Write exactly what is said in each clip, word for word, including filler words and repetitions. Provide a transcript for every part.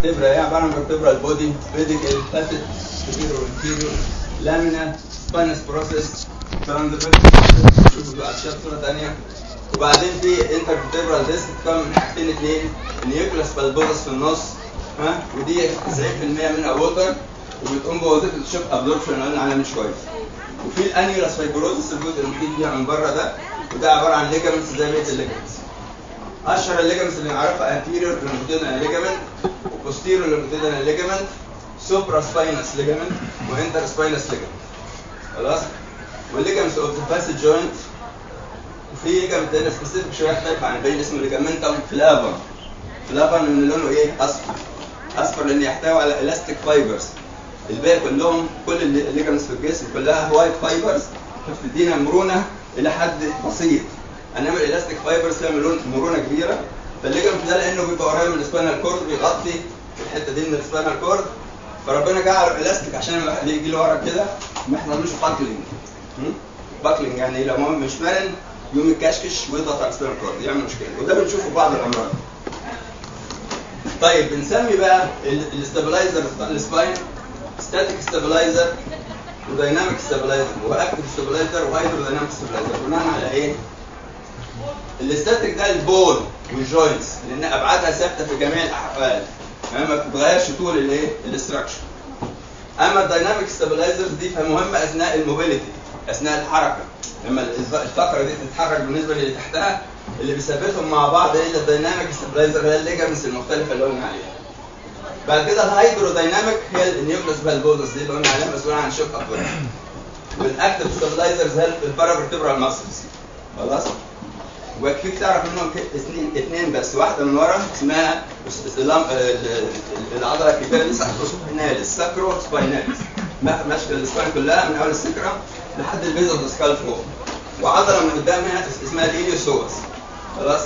الفرتبرا هي عباره عن فيرتبرال بودي بيديكال فاسيت سوبيريور انفيريور لامينا سباينس بروسيس ترانزفيرس شوفوا بقى اشياء صوره ثانيه. وبعدين في انترفيرتبرال ديسك بتتكون من حاجتين اثنين، النيوكليوس بالبوزس في النص ها، ودي تسعين بالمية منها ووتر وبتقوم بوظيفه الشوك ابزوربشن اللي قلنا عليها مش كويس. وفي الانيولاس فايبروزس الجزء المحيط بيها من بره ده، وده عباره عن ليجامنتس زي بقيه الليجامنتس. اشهر الليجامنتس اللي نعرفها انتيريور لونجيتودينال ليجامنت وبوستيريور لونجيتودينال ليجامنت سوبرا سباينس ليجامنت وانتر سباينس ليجامنت. خلاص؟ والليجامنتس اوف ذا فاسيت جوينت. وفي ليجامنت هنا سبيسيفيك شويه يختلف عن الباقيين اسمه ليجامنتم فلافا. فلافا من لونه ايه؟ اصفر. اصفر لان يحتوي على الاستيك فايبرز. الباقي كلهم كل الليجامنتس في الجسم كلها وايت فايبرز فبتدينا مرونه الى حد بسيط. انما الالاستيك فايبرز فيها مرونه كبيره. فالليجامنت ده لانه بيبقى قريب من السباينال كورد بيغطي الحته دي من السباينال كورد، فربنا جعله الاستيك عشان لما الواحد يجي لورا كده ما يحصلوش باكلينج. باكلينج يعني لو مش مرن يقوم يكشكش ويضغط على السباينال كورد يعمل مشكله، وده بنشوفه في بعض الامراض. طيب بنسمي بقى الاستابلايزر بتاع السباين ستاتيك ستابلايزر ودايناميك ستابلايزر واكتف ستابلايزر وهايدرودايناميك ستابلايزر. بناء على ايه؟ الاستاتيك ده البول والجوينتس لان ابعادها ثابته في جميع الاحوال ما بتتغيرش طول الايه؟ الاستراكشر. اما الدايناميك ستابلايزرز دي فمهمه اثناء الموبيليتي اثناء الحركه، لما الفقره دي تتحرك بالنسبه للي تحتها اللي بيثبتهم مع بعض هي الدايناميك ستابلايزر هي الليجامنتس المختلفه اللي قلنا عليها. بعد كده الهايدرودايناميك هي النيوكليوس بالبوزس دي اللي قلنا عليها مسؤوله عن شوك ابزوربشن. والاكتف ستابلايزرز هي البارافيرتبرال ماسلز. خلاص؟ ويكفيك تعرف منهم اثنين اثنين بس، واحده من ورا اسمها العضله الكبيره دي ساكروسبايناليس ساكرو سبايناليس ماشيه السباين كلها من اول السكرة لحد البيز اوف ذا سكال فوق. وعضله من قدامها اسمها الإليوسوس. خلاص؟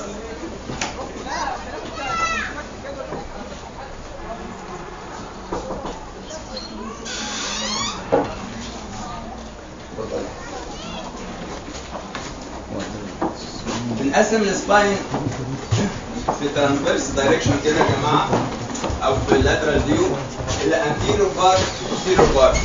بنقسم السباين في ترانسفيرس دايركشن كده يا جماعه او في اللاترال فيو الى انتيريور بارت وبوستيريور بارت.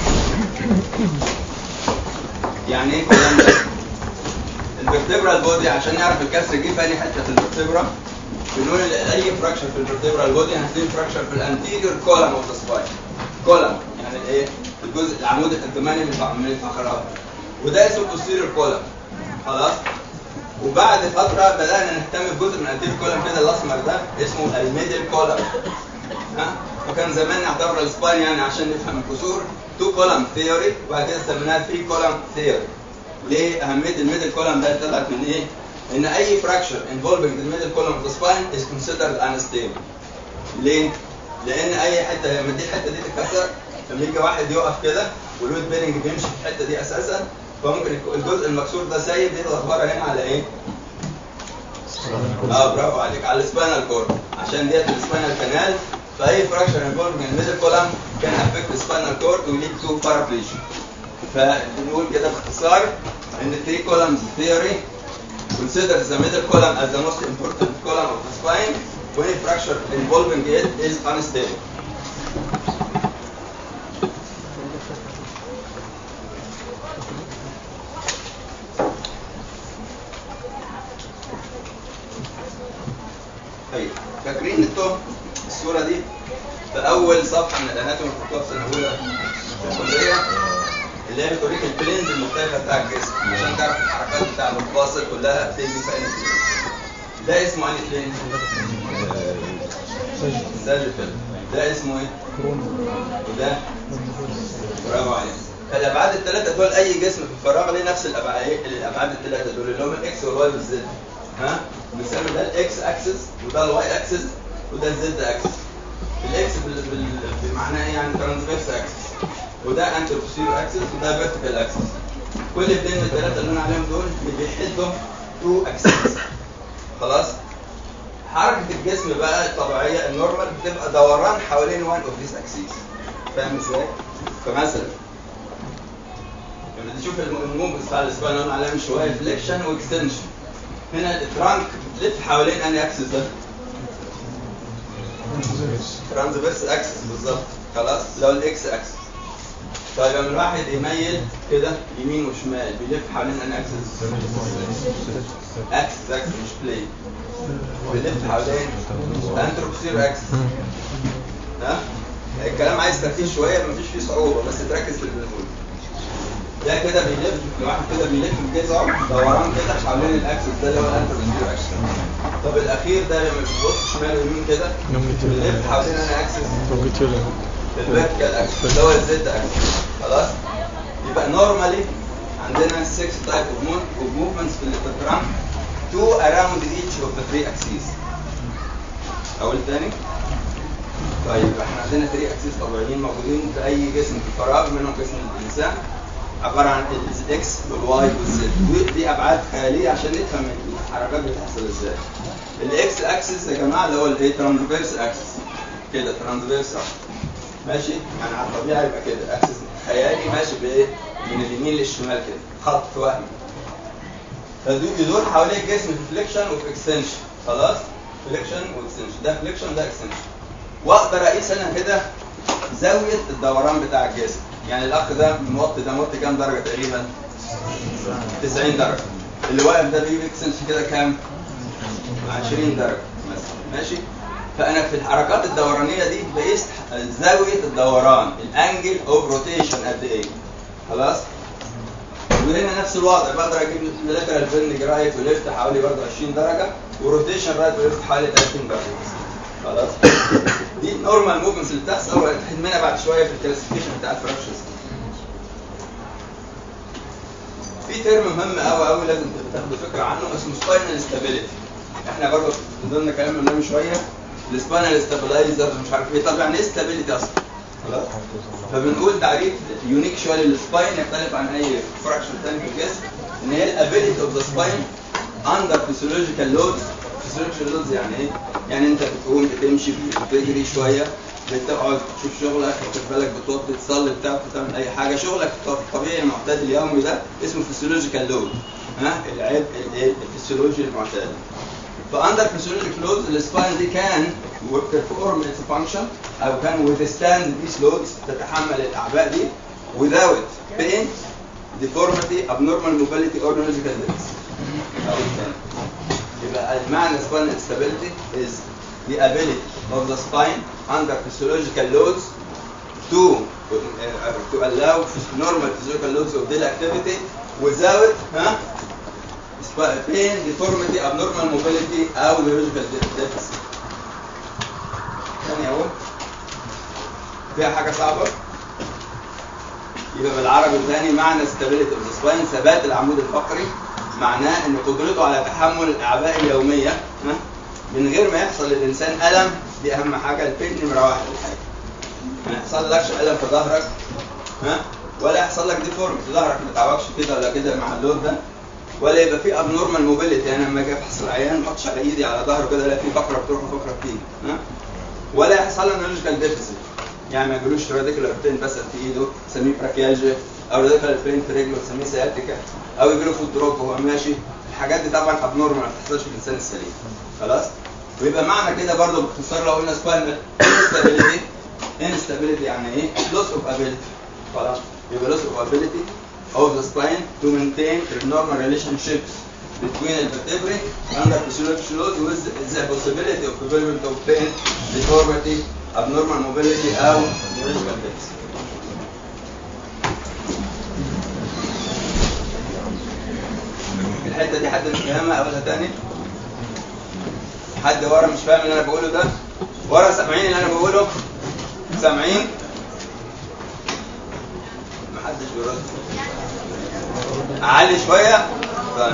يعني ايه الكلام ده؟ الفرتبرال بودي عشان نعرف الكسر جه في اي حته في الفرتبرا بنقول اي فراكشر في الفرتبرال بودي هنلاقي فراكشر في الانتيريور كولم اوف ذا سباين. كولم يعني الايه؟ الجزء العمود الامامي من الفقرات. وده اسمه بوستيريور كولم. خلاص؟ وبعد فتره بدانا نهتم بجزء من الانتيريور كولم كده الاسمر ده اسمه الميدل كولم. ها؟ وكان زمان نعتبر السباين يعني عشان نفهم الكسور تو كولم ثيوري وبعد كده سميناها ثري كولم ثيوري. ليه اهميه الميدل كولم ده طلعت من ايه؟ ان اي فراكشر involving the middle column of the spine is considered unstable. ليه؟ لان اي حته لما دي الحته دي تتكسر لما يجي واحد يقف كده والويت بيرنج بيمشي في الحته دي اساسا فممكن الجزء المكسور ده سايب يضغط بره هنا على ايه؟ اه برافو عليك على السباينال كورد عشان ديت السباينال كانال. فاي فراكشر involving the middle column can affect the spinal cord to lead to paraplegia. فبنقول كده باختصار ان three columns theory considers the middle column as the most important column of the spine when a fracture involving it is unstable. طيب فاكرين انتم الصوره دي في اول صفحه من الاناتومي اللي في سنه اولى في الكليه اللي هي بتوريك البلينز المختلفه بتاع الجسم عشان تعرف الحركات بتاع المفاصل كلها بتيجي في اي بلين. ده اسمه انهي بلين؟ ساجيتال. ده اسمه ايه؟ وده برافو عليك. الابعاد الثلاثه دول اي جسم في الفراغ ليه نفس الابعاد الابعاد الثلاثه دول اللي هم الاكس والواي والزد. ها؟ بنسمي ده الاكس اكسس وده الواي اكسس وده الزد اكسس. الاكس بمعناه يعني ترانسفيرس اكسس وده انتر بوستيريور اكسس وده فيرتيكال اكسس. كل بلين من الثلاثه اللي انا عليهم دول بيحدوا تو اكسس. خلاص؟ حركه الجسم بقى الطبيعيه النورمال بتبقى دوران حوالين وان اوف ذيس اكسس. فاهم ازاي؟ فمثلا لما تشوف الموفز بتاع السباين قلنا عليها من شويه فليكشن واكستنشن. هنا الترانك بتلف حوالين انهي اكسس ده؟ ترانزفيرس اكسس بالظبط. خلاص لو الاكس اكسس. طيب لما الواحد يميل كده يمين وشمال بيلف حوالين ان اكسس اكسس اكسس مش بلاي، بيلف حوالين انتروبسير اكسس. ها الكلام عايز تركيز شويه، مفيش فيه صعوبه بس تركز في اللي بنقوله. ده كده بيلف، الواحد كده بيلف كده دوران كده حوالين الاكسس ده اللي هو الانتروبسير اكسس. طب الاخير ده لما بتبص شمال ويمين كده بيلف حوالين ان اكسس الفيرتيكال اكسس اللي هو الزد اكسس. خلاص يبقى نورمالي عندنا ستة تايب اوف موفمنتس في الهيستوجرام، two around each of the three axes. اول تاني. طيب احنا عندنا ثلاثة اكسس طبيعيين موجودين في اي جسم في الفراغ، منهم جسم الانسان عباره عن الاكس والواي والزد، ودي ابعاد خياليه عشان نفهم الحركات بتحصل ازاي. الاكس اكسس يا جماعه اللي هو الايه ترانسفيرس اكسس كده، ترانسفيرس ماشي، يعني على الطبيعه يبقى كده اكسس خيالي ماشي بايه من اليمين للشمال كده خط وهمي. فدول حوالين الجسم في فليكشن وفي اكستنشن. خلاص فليكشن واكستنشن، ده فليكشن ده اكستنشن. واقدر اقيس انا كده زاويه الدوران بتاع الجسم. يعني الاخ ده موطي ده موطي كام درجه تقريبا؟ تسعين درجه. اللي واقف ده بيجيب اكستنشن كده كام؟ عشرين درجه مثلا. ماشي. فانا في الحركات الدورانيه دي بقيس زاويه الدوران، الانجل اوف روتيشن قد ايه. خلاص. وهنا نفس الوضع، بقدر اجيب اللاترال بيندنج رايت وليفت حوالي برضه عشرين درجه، وروتيشن رايت وليفت حوالي ثلاثين درجه. خلاص. دي النورمال موفمنتس اللي بتحصل وهنحكي بعد شويه في الكلاسيفيكيشن بتاع الفراكشنز. في ترم مهم قوي قوي لازم تاخدوا فكره عنه اسمه سباينال ستابيليتي. احنا برضه ضمن كلامنا من شويه السباينال ستابلايزر مش عارف ايه. طب يعني ايه ستابيليتي اصلا؟ خلاص. فبنقول تعريف يونيك شويه للسباين يختلف عن اي فراكشن ثاني في الجسم، ان هي الابيليتي اوف ذا سباين اندر فيسيولوجيكال لودز. فيسيولوجيكال لودز يعني ايه؟ يعني انت بتقوم بتمشي بتجري شويه، بتقعد تشوف شغلك، واخد بالك، بتوطي تصلي بتاع بتعمل اي حاجه، شغلك الطبيعي المعتاد اليومي ده اسمه فيسيولوجيكال لود. ها العبء الايه الفسيولوجي المعتاد. فاندر فيسيولوجيكال لودز السباين دي كان perform its function او كان withstand these loads، تتحمل الاعباء دي without pain, deformity, abnormal mobility or neurological limits. يبقى المعنى spinal stability is the ability of the spine under physiological loads to uh, to allow normal physiological loads of daily activity without huh, pain, deformity, abnormal mobility or neurological deficit. ثاني اهو فيها حاجه صعبه. يبقى بالعربي الثاني معنى stability of the spine ثبات العمود الفقري، معناه ان قدرته على تحمل الاعباء اليوميه ها من غير ما يحصل للانسان الم. دي اهم حاجه، البين نمره واحد الحاجه. ما يحصلكش الم في ظهرك ها، ولا يحصل لك ديفورميتي، ظهرك ما يتعوجش كده ولا كده مع اللود ده، ولا يبقى في ابنورمال موبيليتي. يعني لما اجي افحص العيان ما احطش على ايدي على ظهره كده لا في فقره بتروح وفقره بتيجي ها، ولا يحصل له نيورولوجيكال ديفيسيت. يعني ما يجيلوش راديكولار بين بس في ايده نسميه براكيالجيا، او راديكولار بين في رجله نسميه سياتيكا، او يجيله فوت دروب وهو ماشي. الحاجات دي طبعا ابنورمال ما بتحصلش في الانسان السليم. خلاص. ويبقى معنى كده برضه باختصار لو قلنا سباينال انستابيليتي، انستابيليتي يعني ايه؟ لوس اوف ابيليتي. خلاص. يبقى لوس اوف ابيليتي of the spine to maintain normal relationships between the vertebrae under physiological load with the possibility of development of pain, deformity, abnormal mobility او neurological deficit. الحته دي حد مش فاهمها اقولها تاني؟ حد ورا مش فاهم اللي انا بقوله ده؟ ورا سامعين اللي انا بقوله؟ سامعين؟ محدش بيرد. اعلي شويه. طيب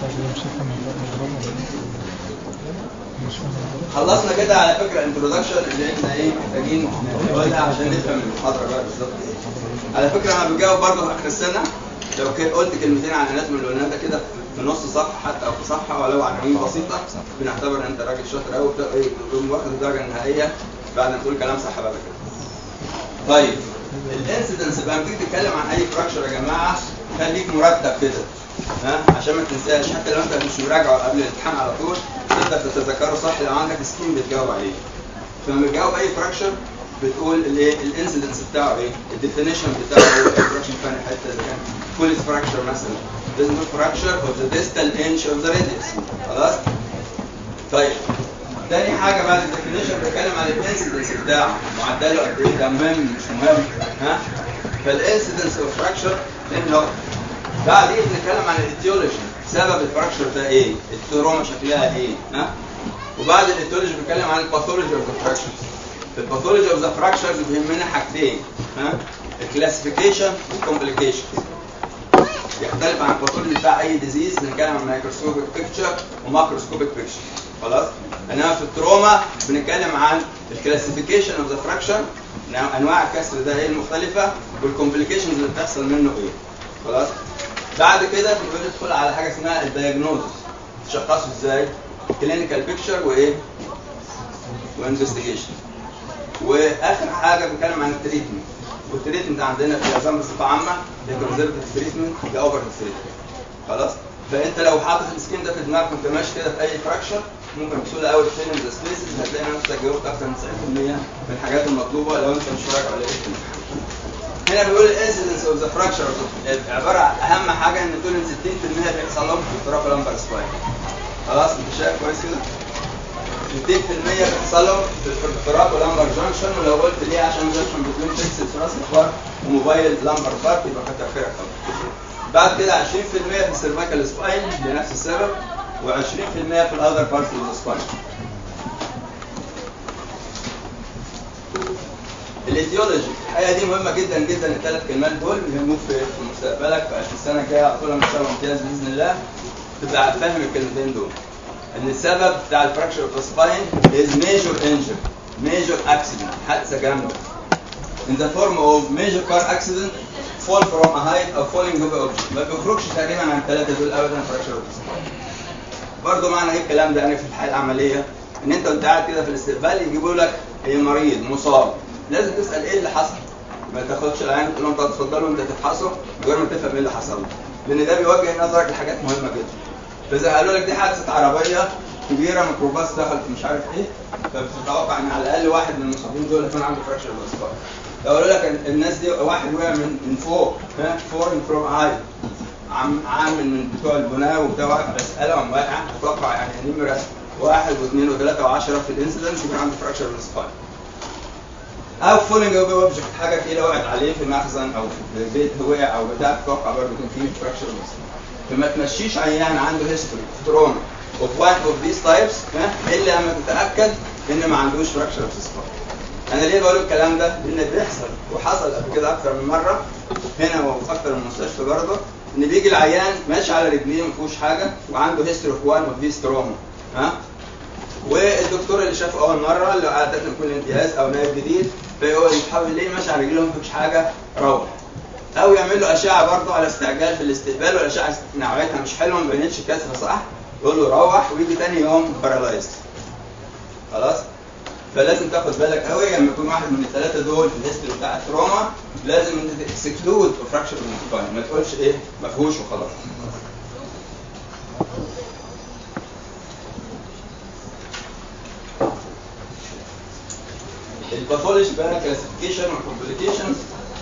خلصنا كده على فكره انترودكشن اللي احنا ايه محتاجين نقولها عشان نفهم المحاضره بقى بالظبط. على فكره انا بجاوب برضه في اخر السنه لو كنت قلت كلمتين عن الاناتومي الولناده كده في نص صفحه حتى او في صفحه ولو عناوين بسيطه، بنعتبر ان انت راجل شاطر قوي وتقوم واخد الدرجه النهائيه بعد ما تقول كلام صح بقى كده. طيب الانسيدنس بقى لما تيجي تتكلم عن اي فراكشر يا جماعه خليك مرتب كده ها عشان ما تنساش، حتى لو انت مش مراجعه قبل الامتحان على طول تقدر تتذكره صح لو عندك سكيم بتجاوب عليه. فلما بتجاوب اي فراكشر بتقول الايه الانسيدنس بتاعه ايه، الديفينيشن بتاعه هو الفراكشر فين حته اذا كان فول فراكشر مثلا لازم تقول فراكشر اوف ذا ديستال انش اوف ذا راديوس. خلاص. طيب تاني حاجه بعد الديفينيشن بنتكلم عن الانسيدنس بتاعه، معدله قد ايه، ده مهم مش مهم. ها فالانسيدنس اوف فراكشر لانه بعدين بنتكلم عن الايتيولوجي، سبب الفراكشر ده ايه، التروما شكلها ايه. ها وبعد الايتيولوجي بنتكلم عن الباثولوجي اوف ذا فراكشرز. في الباثولوجي اوف ذا فراكشرز بيهمنا حاجتين، ها الكلاسيفيكيشن والكومبليكيشن. يختلف عن الباثولوجي بتاع اي ديزيز، بنتكلم عن مايكروسكوبيك بيكتشر وماكروسكوبيك بيكتشر. خلاص. انما في التروما بنتكلم عن الكلاسيفيكيشن اوف ذا فراكشر، انواع الكسر ده ايه المختلفه، والكومبليكيشنز اللي بتحصل منه ايه. خلاص. بعد كده بندخل على حاجه اسمها الدايجنوزس، تشخصه ازاي، كلينيكال بيكتشر وايه وانفستيجيشن. واخر حاجه بنتكلم عن التريتمنت، والتريتمنت عندنا في العظام بصفه عامه الكونزرفتيف تريتمنت والاوبرتيف تريتمنت. خلاص. فانت لو حاطط السكين ده في دماغك وانت ماشي كده في اي فراكشر ممكن بسهوله قوي تفهم ذا سبيسز، هتلاقي نفسك جاوبت اكثر من تسعين بالمية من الحاجات المطلوبه لو انت مش راجع ولا ايه. هنا بيقول الانسيدنس اوف ذا فراكشر عباره عن اهم حاجه ان تقول ان ستين بالمية بيحصل لهم في اضطراب اللمبر سباين. خلاص انت شايف كويس كده؟ ستين بالمية بيحصل لهم في اضطراب اللمبر جانكشن، ولو قلت ليه عشان جانكشن بين فيكسد في راس الفار وموبايل لمبر بارت يبقى كتر خيرك خالص. بعد كده عشرين بالمية في السيرفايكال سباين لنفس السبب، وعشرين بالمية في الاذر بارت اوف ذا سباين. الايديولوجي الحقيقه دي مهمه جدا جدا، الثلاث كلمات دول بيهموك في مستقبلك في السنه الجايه على طول ان شاء الله امتياز باذن الله، تبقى فاهم الكلمتين دول. ان السبب بتاع الفراكشر اوف سباين از ميجور انجر، ميجور اكسيدنت، حادثه جامده. in the form of major car accident, fall from a height or falling over object. ما بيخرجش تقريبا عن الثلاثه دول ابدا فراكشر اوف سباين. برضه معنى ايه الكلام ده يعني في الحياه العمليه؟ ان انت وانت قاعد كده في الاستقبال يجيبوا لك مريض مصاب، لازم تسال ايه اللي حصل. ما تاخدش العين تقول لهم طب اتفضلوا انت تفحصوا من غير ما تفهم ايه اللي حصل، لان ده بيوجه نظرك لحاجات مهمه جدا. فاذا قالوا لك دي حادثه عربيه كبيره ميكروباص دخل في مش عارف ايه، فبتتوقع ان على الاقل واحد من المصابين دول يكون عنده فراكشر بالسباين. لو قالوا لك الناس دي واحد وقع من من فوق، ها فورن فروم هاي، عامل من بتوع البناء وبتاع واقع بسالهم واقع، اتوقع يعني نمره واحد واثنين وثلاثه وعشره في الانسيدنس يكون عنده فراكشر بالسباين. او فولينج اوف اوبجكت، حاجه تقيله وقعت عليه في مخزن او في بيت وقع او بتاع، تتوقع برضه يكون فيه فراكشر بالسباين. فما تمشيش عيان عنده هيستوري تروما اوف وان اوف ذيس تايبس الا لما تتاكد ان ما عندوش فراكشر بالسباين. انا ليه بقول الكلام ده؟ لان بيحصل وحصل قبل كده اكتر من مره هنا وفي اكتر من مستشفى برضه، ان بيجي العيان ماشي على رجليه ما فيهوش حاجه وعنده هيستوري اوف وان اوف ذيس تروما، ها والدكتور اللي شافه اول مره اللي عاده كل امتياز او نائب جديد فيقول يحاول ليه ماشي على رجليه ما فيهوش حاجه روح، او يعمل له اشعه برضه على استعجال في الاستقبال والاشعه نوعيتها مش حلوه ما بينتش كسره صح، يقول له روح ويجي ثاني يوم بارالايز. خلاص. فلازم تاخد بالك قوي لما يكون واحد من الثلاثه دول في الهيستوري بتاع التروما، لازم انت تكسكلود فراكشر بالسباين، ما تقولش ايه ما فيهوش وخلاص. الباثولوجي بقى كلاسيفيكيشن وكومبليكيشنز.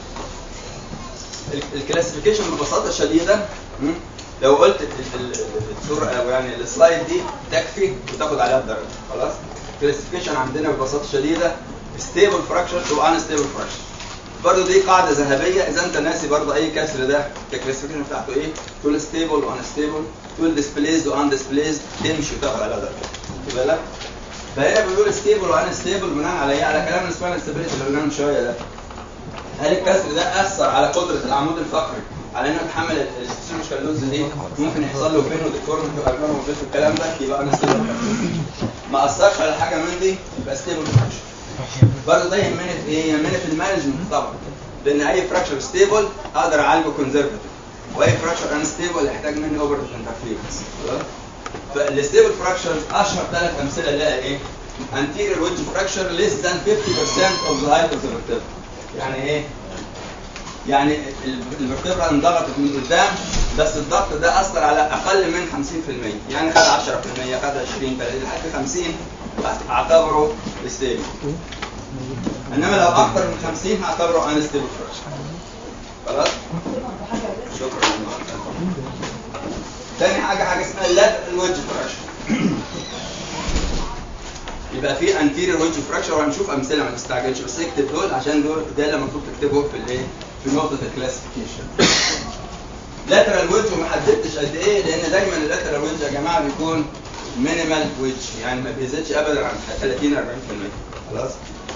الكلاسيفيكيشن ببساطه شديده لو قلت الصوره او يعني السلايد دي تكفي وتاخد عليها الدرجه. خلاص. الكلاسيفيكيشن عندنا ببساطه شديده ستيبل فراكشر تو ان ستيبل فراكشر. برضه دي قاعده ذهبيه، اذا انت ناسي برضه اي كسر ده الكلاسيفيكيشن بتاعته ايه؟ تقول ستيبل وان ستيبل، تقول ديسبليزد وان ديسبليزد، تمشي وتاخد عليها درجه. خد بالك؟ فهنا بيقول ستيبل وان ستيبل بناء على ايه؟ على كلام السباين ستابيليتي اللي قلناه من شويه ده. هل الكسر ده اثر على قدره العمود الفقري على انه يتحمل السيرجيكال لوز دي؟ ممكن يحصل له فين وديفورميتي وارجان وبيت الكلام ده، يبقى انا ستيبل. ما اثرش على حاجه من دي يبقى ستيبل فراكشر. برضه ده يهمني في ايه؟ يهمني في المانجمنت طبعا، لان اي فراكشر ستيبل اقدر اعالجه كونزرفتيف، واي فراكشر ان ستيبل يحتاج مني اوفر انترفيرنس. فالستيبل فراكشرز اشهر ثلاث امثله لها ايه؟ anterior wedge fracture less than fifty percent of the height of the vertebra. يعني ايه؟ يعني الفرتبرا انضغطت من قدام بس الضغط ده اثر على اقل من خمسين بالمية، يعني خد عشرة بالمية، خد عشرين بالمية لحد خمسين هعتبره ستيبل. انما لو اكتر من خمسين هعتبره ان ستيبل فراكشر. خلاص؟ شكرا. تاني حاجه حاجه اسمها اللاترال ويدج فراكشر. يبقى في انتيريور ويدج فراكشر وهنشوف امثله ما تستعجلش، بس اكتب دول عشان دول ده اللي المفروض تكتبه في الايه؟ في نقطه الكلاسيفيكيشن. لاترال ويدج وما حددتش قد ايه، لان دايما اللاترال ويدج يا جماعه بيكون مينيمال ويدج، يعني ما بيزيدش ابدا عن ثلاثين أربعين بالمية. خلاص؟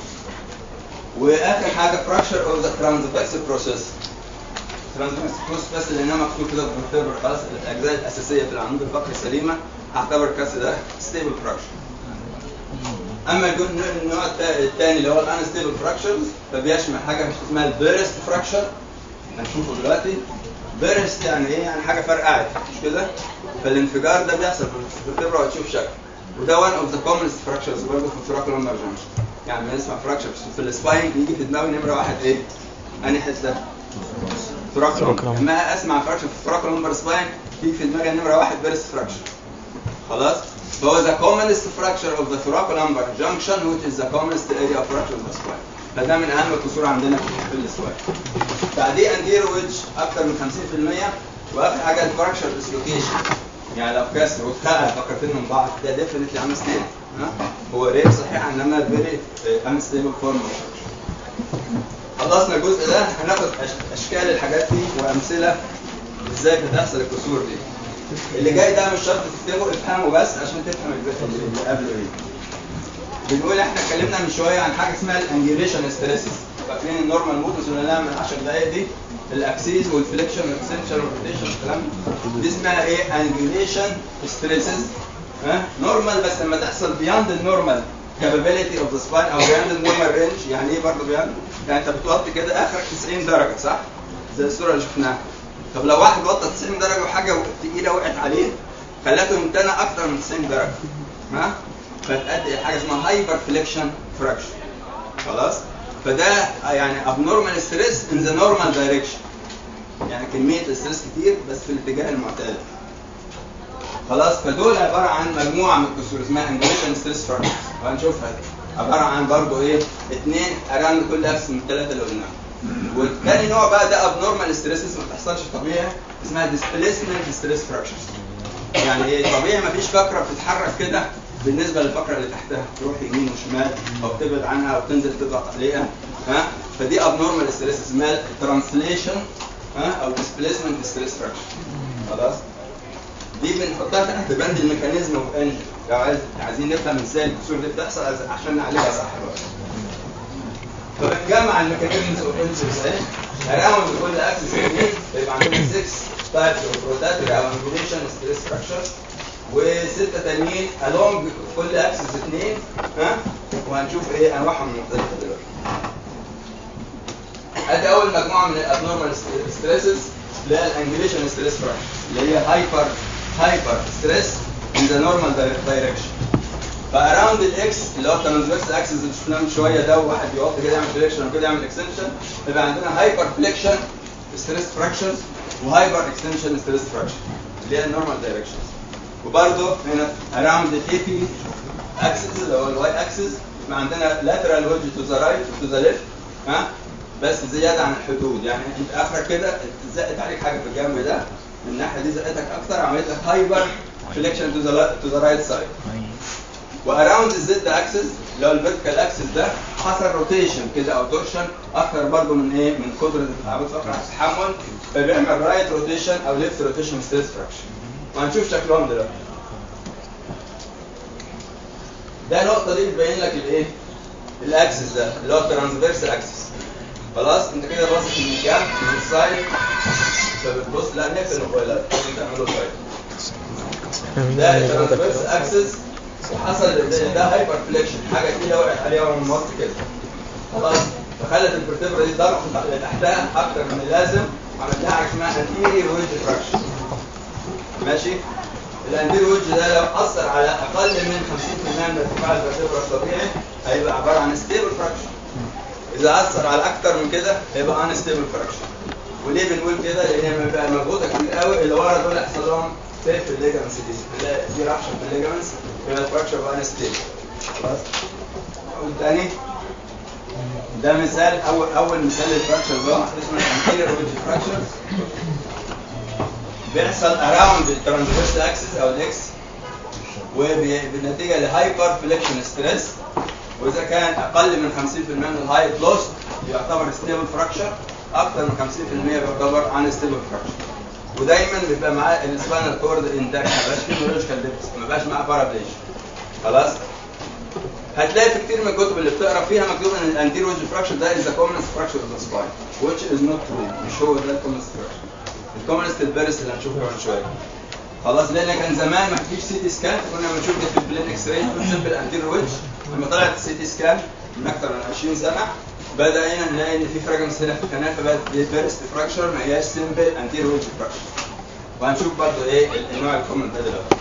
واخر حاجه فراكشر اوف ذا ترانسفيرس بروسيس. ترانسفيرس بروسيس بس لانها مكتوب كده بالفيبر، خلاص الاجزاء الاساسيه في العمود الفقري السليمه هعتبر الكاس ده ستيبل فراكشر. اما النوع الثاني اللي هو الانستيبل فراكشرز فبيشمل حاجه اسمها البيرست فراكشر، هنشوفه دلوقتي. بيرست يعني ايه؟ يعني حاجه فرقعت، مش كده؟ فالانفجار ده بيحصل في الفيبر وهتشوف شكل، وده one of the commonest fractures برضه في الثراكولار جانكشن. يعني لما نسمع فراكشر في السباين يجي في دماغي نمره واحد ايه؟ انهي حته؟ ثراكولار. لما اسمع فراكشر في الثراكولار سباين يجي في دماغي نمره واحد بيرست فراكشر. خلاص؟ فهو the commonest fracture of the thoracolumbar junction which is the commonest area of fracture of the spine. فده من اهم الكسور عندنا في السباين. بعديه anterior wedge اكثر من خمسين بالمية، واخر حاجه الفراكشر ديسلوكيشن. يعني لو كسر واتخلع فقرتين من بعض ده ديفينتلي انستيبل. هو رير صحيح انما فيري انستيبل فورم. خلصنا الجزء ده، هناخد اشكال الحاجات دي وامثله ازاي بتحصل الكسور دي. اللي جاي ده مش شرط تكتبه، افهمه بس عشان تفهم اللي قبله ايه. بنقول احنا اتكلمنا من شويه عن حاجه اسمها الانجيوليشن ستريسز. فاكرين النورمال موتوس اللي قلناها من عشر دقائق دي؟ الاكسيز والفليكشن والاكستنشن والروتيشن والكلام دي اسمها ايه؟ انجيوليشن ستريسز. ها؟ نورمال بس لما تحصل بياند النورمال كابابيلتي اوف ذا سباين او بياند النورمال رينج. يعني ايه برضه بياند؟ يعني انت بتوطي كده اخرك تسعين درجه، صح؟ زي الصوره اللي شفناها. طب لو واحد وطى تسعين درجه وحاجه تقيله وقعت عليه خلاته يمتنى اكتر من تسعين درجه، ها؟ فتؤدي حاجه اسمها هايبر فليكشن فراكشن. خلاص؟ فده يعني abnormal stress in the normal direction. يعني كميه الستريس كتير بس في الاتجاه المعتدل. خلاص؟ فدول عباره عن مجموعه من الكسور اسمها انجليشن ستريس فراكشن، وهنشوفها دي. عباره عن برضه ايه؟ اثنين اراوند كل اكس من الثلاثه اللي قلناهم. والثاني نوع بقى ده abnormal stresses ما بتحصلش طبيعي، اسمها displacement stress fractures. يعني ايه؟ طبيعي ما فيش فقره بتتحرك كده بالنسبه للفقره اللي تحتها، تروح يمين وشمال او تبعد عنها او تنزل تضغط عليها، ها؟ فدي abnormal stresses اسمها translation ها او displacement stress fracture. خلاص؟ دي بنحطها تحت بند الميكانيزم اوف انجري. لو عايز عايزين نفهم ازاي الكسور دي بتحصل عشان نعالجها صح بقى. فبنجمع الميكانيزمز اوف انجري ازاي؟ اراوند كل اكسس اثنين يبقى عندنا ستة تايبس اوف روتاتوري او انجوليشن ستريس فراكشر، وسته تانيين along كل اكسس اثنين، ها؟ وهنشوف ايه انواعهم المختلفه دلوقتي. ادي اول مجموعه من الابنورمال ستريسز اللي هي الانجوليشن ستريس فراكشر، اللي هي هايبر هايبر ستريس ان ذا نورمال دايركشن. فاراوند الاكس اللي هو الترانسفيرس اكسس اللي شفناه من شويه ده، وواحد يقف كده يعمل فليكشن وكده يعمل اكستنشن، يبقى عندنا هايبر فليكشن ستريس فراكشرز وهايبر اكستنشن ستريس فراكشر اللي هي النورمال دايركشنز. وبرده هنا اراوند الاي بي اكسس اللي هو الواي اكسس يبقى عندنا لاترال ويدج تو ذا رايت وتو ذا ليفت، ها؟ بس زياده عن الحدود. يعني انت اخرك كده زقت عليك حاجه في الجنب ده، من الناحيه دي زقتك اكتر، عملت لك هايبر فليكشن تو ذا تو ذا رايت سايد. واراوند الزد اكسس اللي هو الفيرتيكال اكسس ده حصل روتيشن كده او تورشن اكتر برضه من ايه؟ من قدره العمود الفقري على التحمل، فبيعمل رايت روتيشن او ليفت روتيشن ستريس فراكشن. وهنشوف شكلهم دلوقتي. ده النقطه دي بتبين لك الايه؟ الاكسس ده اللي هو الترانسفيرس اكسس. خلاص؟ انت كده باصص من الجنب من السايد، فبتبص لا نقفل الموبايلات تعمله سايد. ده الترانسفيرس اكسس وحصل ده هايبر فليكشن، حاجه كده وقعت عليها من النص كده. خلاص؟ فخلت الفرتبرا دي ضغط تحتها اكتر من اللازم، عملت لها حاجه اسمها انتيريور ويدج فراكشن. ماشي؟ الانتيريور ويدج ده لو اثر على اقل من خمسين بالمية من ارتفاع الفرتبرا الطبيعي هيبقى عباره عن ستيبل فراكشن. اذا اثر على اكتر من كده هيبقى ان ستيبل فراكشن. وليه بنقول كده؟ لان لما بيبقى مضغوطه كتير قوي اللي ورا دول يحصل لهم تيف في الليجمنتس دي، دي رحشه في الليجمنتس يبقى الفراكشر بقى ان ستيبل. خلاص. اقول تاني، ده مثال اول اول مثال للفراكشر اللي هو اسمه الانتيريور ريجيد فراكشر، بيحصل اراوند الترانسفيرس اكسس او الاكس، وبالنتيجه لهايبر فليكشن ستريس، واذا كان اقل من خمسين بالمئة من الهايت لوس يعتبر ستيبل فراكشر، اكثر من خمسين بالمئة يعتبر ان ستيبل فراكشر. ودايما بيبقى معاه السباينال كورد انتاكت، ما بقاش فيه نيورولوجيكال ديبس، ما بقاش معاه بارابليجيا. خلاص. هتلاقي في كتير من الكتب اللي بتقرا فيها مكتوب ان الانتيريور ريجيد فراكشر ده از ذا كومنست فراكشر اوف ذا سباين، which is not true. مش هو ده الكومنست فراكشر. الكومنست البيرس اللي هنشوفه بعد شويه. خلاص. لان كان زمان ما فيش سي تي سكان، كنا بنشوف ده في البلين اكس راي سمبل انتيريور ريجيد. لما طلعت السي تي سكان من اكثر من عشرين سنه بدأنا نلاقي ان في فراجمنتس هنا في القناه، فبقت دي فيرست فراكشر ما هياش سمبل انتيريور ريجيد فراكشر. وهنشوف برضه ايه النوع الكومن ده دلوقتي.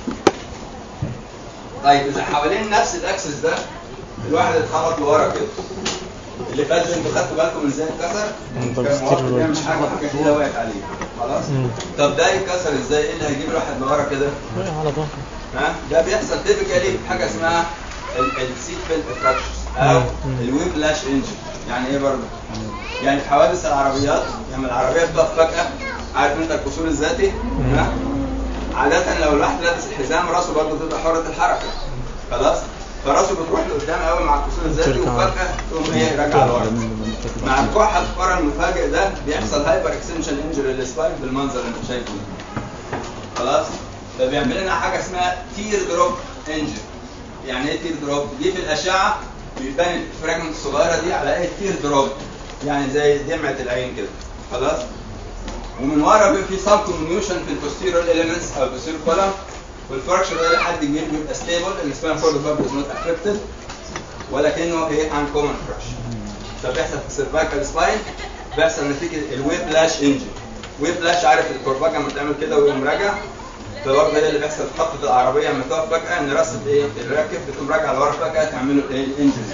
طيب اذا حوالين نفس الاكسس ده الواحد اتخبط لورا كده، اللي فات انتوا خدتوا بالكم ازاي اتكسر؟ كان واقف بيعمل حاجه حاجه كده واقف عليه. خلاص. طب ده يتكسر ازاي؟ ايه اللي هيجيب الواحد لورا كده؟ على ظهره. ها؟ ده بيحصل تيبيكالي حاجه اسمها السيت بيلت فراكشرز او الويب لاش انجن. يعني ايه برضه؟ يعني في حوادث العربيات لما العربيه بتقف فجاه، عارف انت الكسور الذاتي؟ ها؟ عاده لو الواحد لابس الحزام راسه برضه بتبقى حره الحركه. خلاص؟ فراسه بتروح لقدام قوي مع الكسور الذاتي، وفجاه تقوم هي راجعه لورا. مع الكحه الفقره المفاجئ ده بيحصل هايبر اكستنشن انجري للسباين بالمنظر اللي انت شايفه ده. خلاص؟ فبيعمل لنا حاجه اسمها تير دروب انجري. يعني ايه تير دروب؟ دي في الاشعه بيبان الفراجمنت الصغيره دي على ايه تير دروب، يعني زي دمعه العين كده. خلاص. ومن ورا بيبقى في سب كوميونيشن في البوستيريور اليمنتس او البوستيريور كولم، والفراكشر ده لحد كبير بيبقى ستيبل، السباين كورد بابل از نوت افكتد، ولكنه ايه ان كومن فراكشر. فبيحصل في السيرفايكال سباين، بيحصل نتيجه الويب لاش انجن. ويب لاش عارف الكورباج لما تعمل كده ويقوم راجع، فبرضه ده اللي بيحصل في خطه العربيه لما تقف فجاه ان راس الايه الراكب بتقوم راجعه لورا فجاه تعمل له الايه الانجن.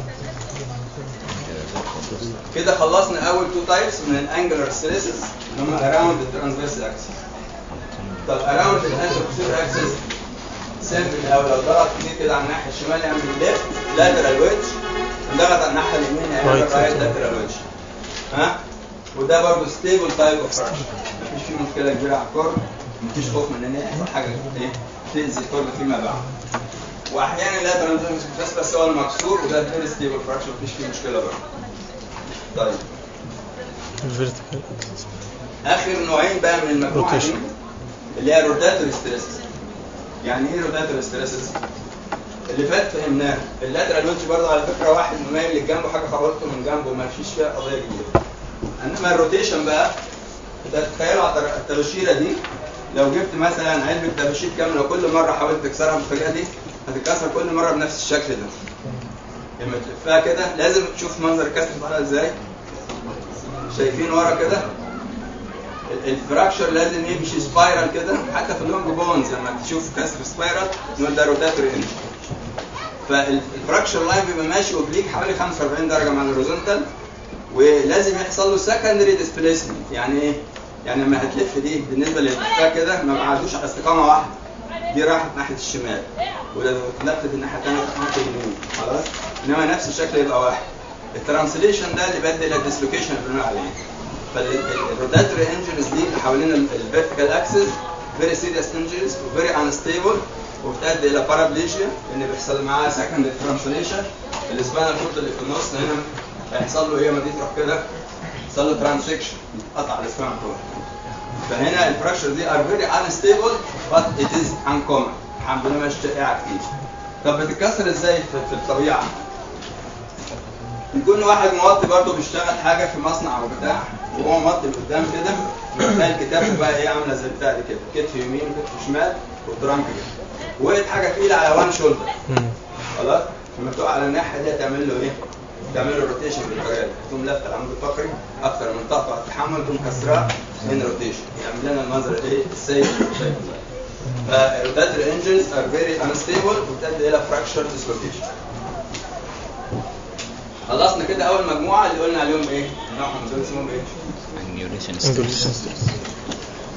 كده خلصنا اول تو تايبس من الانجلر ستريسز اللي هم اراوند الترانسفيرس اكسس. طب اراوند الانتروبوستيريور اكسس سيمبل، او لو ضغط كتير كده على الناحيه الشمال يعمل ليفت لاترال ويدج، ضغط على الناحيه اليمين يعمل رايت لاترال ويدج. ها؟ وده برضه ستيبل تايب اوف فراكشر، مفيش فيه مشكله كبيره على الكورد، مفيش خوف من ان يحصل حاجه ايه تاذي الكورد فيما بعد. واحيانا لا ترانزفيرس بس بس هو المكسور، وده فيري ستيبل فراكشر مفيش فيه مشكله برضه. طيب الفيرتيكال اخر نوعين بقى من المجموعه دي اللي هي روتاتوري ستريسز. يعني ايه روتاتوري ستريسز؟ اللي فات فهمناه. اللاترال ويدج برضه على فكره واحد مايل للجنب وحاجه خبطته من جنبه وما فيش فيها قضيه كبيره. انما الروتيشن بقى تتخيلوا على التبشيره دي، لو جبت مثلا علبه تبشير كامله وكل مره حاولت تكسرها بالطريقه دي هتتكسر كل مره بنفس الشكل ده. لما تلفها كده لازم تشوف منظر الكسر بتاعها ازاي. شايفين ورا كده الفراكشر لازم يمشي سبايرال كده، حتى في اللونج بونز لما تشوف كسر سبايرال نقول ده روتاتوري انجن. فالفراكشر لاين بيبقى ماشي اوبليك حوالي خمسة وأربعين درجه مع الهوريزونتال، ولازم يحصل له سكندري ديسبيسمنت. يعني ايه؟ يعني لما هتلف دي بالنسبه للفا كده ما بعدوش على استقامه واحده، دي راحت ناحيه الشمال ولو اتلفت الناحيه الثانيه ناحيه اليمين. خلاص. انما نفس الشكل يبقى واحد. الترانسليشن ده اللي بيبدل الديسلوكيشن اللي بنقول عليه. فالروتاتوري انجريز دي اللي حوالين الفيرتيكال اكسس فيري سيريس انجريز وفيري انستيبل، وبتؤدي الى بارابليجيا لان بيحصل معاها سكند ترانسليشن. السباينال كورد اللي في النص هنا هيحصل له ايه لما دي تروح كده؟ يحصل له ترانسكشن، يتقطع السباينال كورد. فهنا الفراكشر دي ار فيري انستيبل بات ات از انكومن، الحمد لله مش شائعه كتير. طب بتتكسر ازاي في الطبيعه؟ يكون واحد موطي برضه بيشتغل حاجه في مصنع او بتاع، وهو موطي لقدام كده، تلاقي الكتافه بقى ايه عامله زي بتاع دي كده، كتف يمين كتف شمال والترانك كده. وقعت حاجه تقيله على وان شولدر. خلاص؟ لما تقع على الناحيه دي تعمل له ايه؟ تعمل له روتيشن بالطريقه دي، تقوم لفه العمود الفقري اكثر من طاقه التحمل، تقوم كسرها من روتيشن، يعمل لنا المنظر ايه؟ السيف اللي شايفه ده. فالروتاتوري انجنز ار فيري انستيبل وبتؤدي الى فراكشر ديسلوكيشن. خلصنا كده اول مجموعه اللي قلنا عليهم ايه؟ نوعهم دول اسمهم ايه؟ انجوليشن ستريس.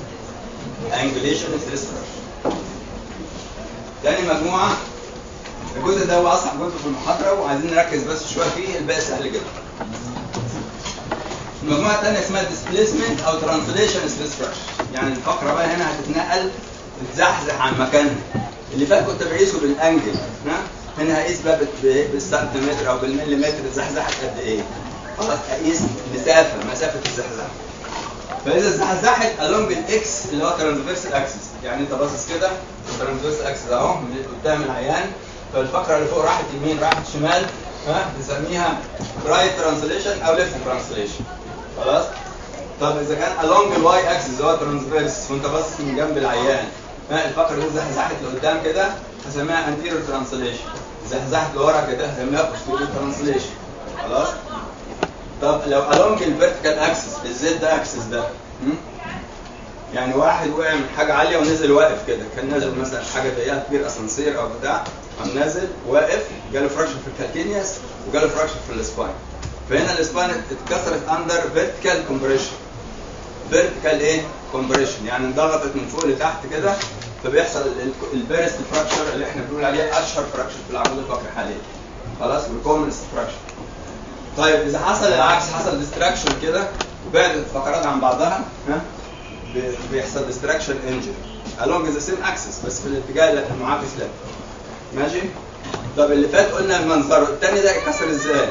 انجوليشن ستريس. تاني مجموعه الجزء ده هو اصعب جزء في المحاضره وعايزين نركز بس شويه فيه، الباقي سهل جدا. المجموعه الثانيه اسمها ديسبيسمنت او ترانسليشن ستراكشر، يعني الفقره بقى هنا هتتنقل تتزحزح عن مكانها. اللي فات كنت بقيسه بالانجل، ها هنا هقيس بقى بالسنتيمتر او بالمليمتر اتزحزحت قد ايه. خلاص اقيس مسافه مسافه الزحزحه. فاذا اتزحزحت along الاكس اللي هو ترانسفيرس اكسس، يعني انت باصص كده الترانسفيرس اكسس اهو من قدام العيان، فالفقره اللي فوق راحت يمين راحت شمال، ها نسميها رايت ترانسليشن او ليفت ترانسليشن. خلاص. طب اذا كان along الواي اكسس اللي هو ترانسفيرس وانت باصص من جنب العيان، ها الفقره دي زحزحت لقدام كده هسميها انتيريور ترانسليشن، زحزحت لورا كده هسميها بوستيريور ترانسليشن. خلاص. طب لو along الفيرتيكال اكسس الزد اكسس ده، يعني واحد وقع من حاجه عاليه ونزل واقف كده، كان نازل مثلا حاجه ضيقه كبير اسانسير او بتاع، قام نازل واقف جاله فراكشر في الكالكينيوس وجاله فراكشر في السباين. فهنا السباين اتكسرت اندر فيرتيكال كومبريشن. فيرتيكال ايه؟ كومبريشن، يعني انضغطت من فوق لتحت كده، فبيحصل البيرست فراكشر اللي احنا بنقول عليه اشهر فراكشر في العمود الفقري حاليا. خلاص، والكومنست فراكشر. طيب اذا حصل العكس، حصل ديستراكشن كده وبعدت الفقرات عن بعضها، ها بيحصل ديستراكشن انجري along the same axis بس في الاتجاه المعاكس له. ماشي؟ طب اللي فات قلنا المنظر الثاني ده اتكسر ازاي؟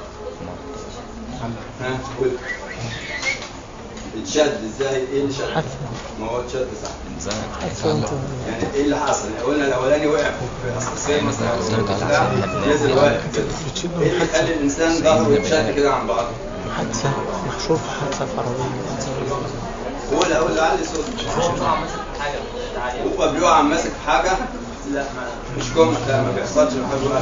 ها قول. اتشد ازاي؟ ايه اللي شد؟ ما هو اتشد صح. يعني ايه اللي حصل؟ قلنا الاولاني وقع في اساسيه مثلا نزل واقف كده. ايه اللي يخلي الانسان ظهره يتشد كده عن بعضه؟ حادثه، محشور في حادثه في عربيه. هو الاول اللي علي صوت هو بيقع ماسك في حاجه، لا مش كومت، لا ما بيحصلش حاجه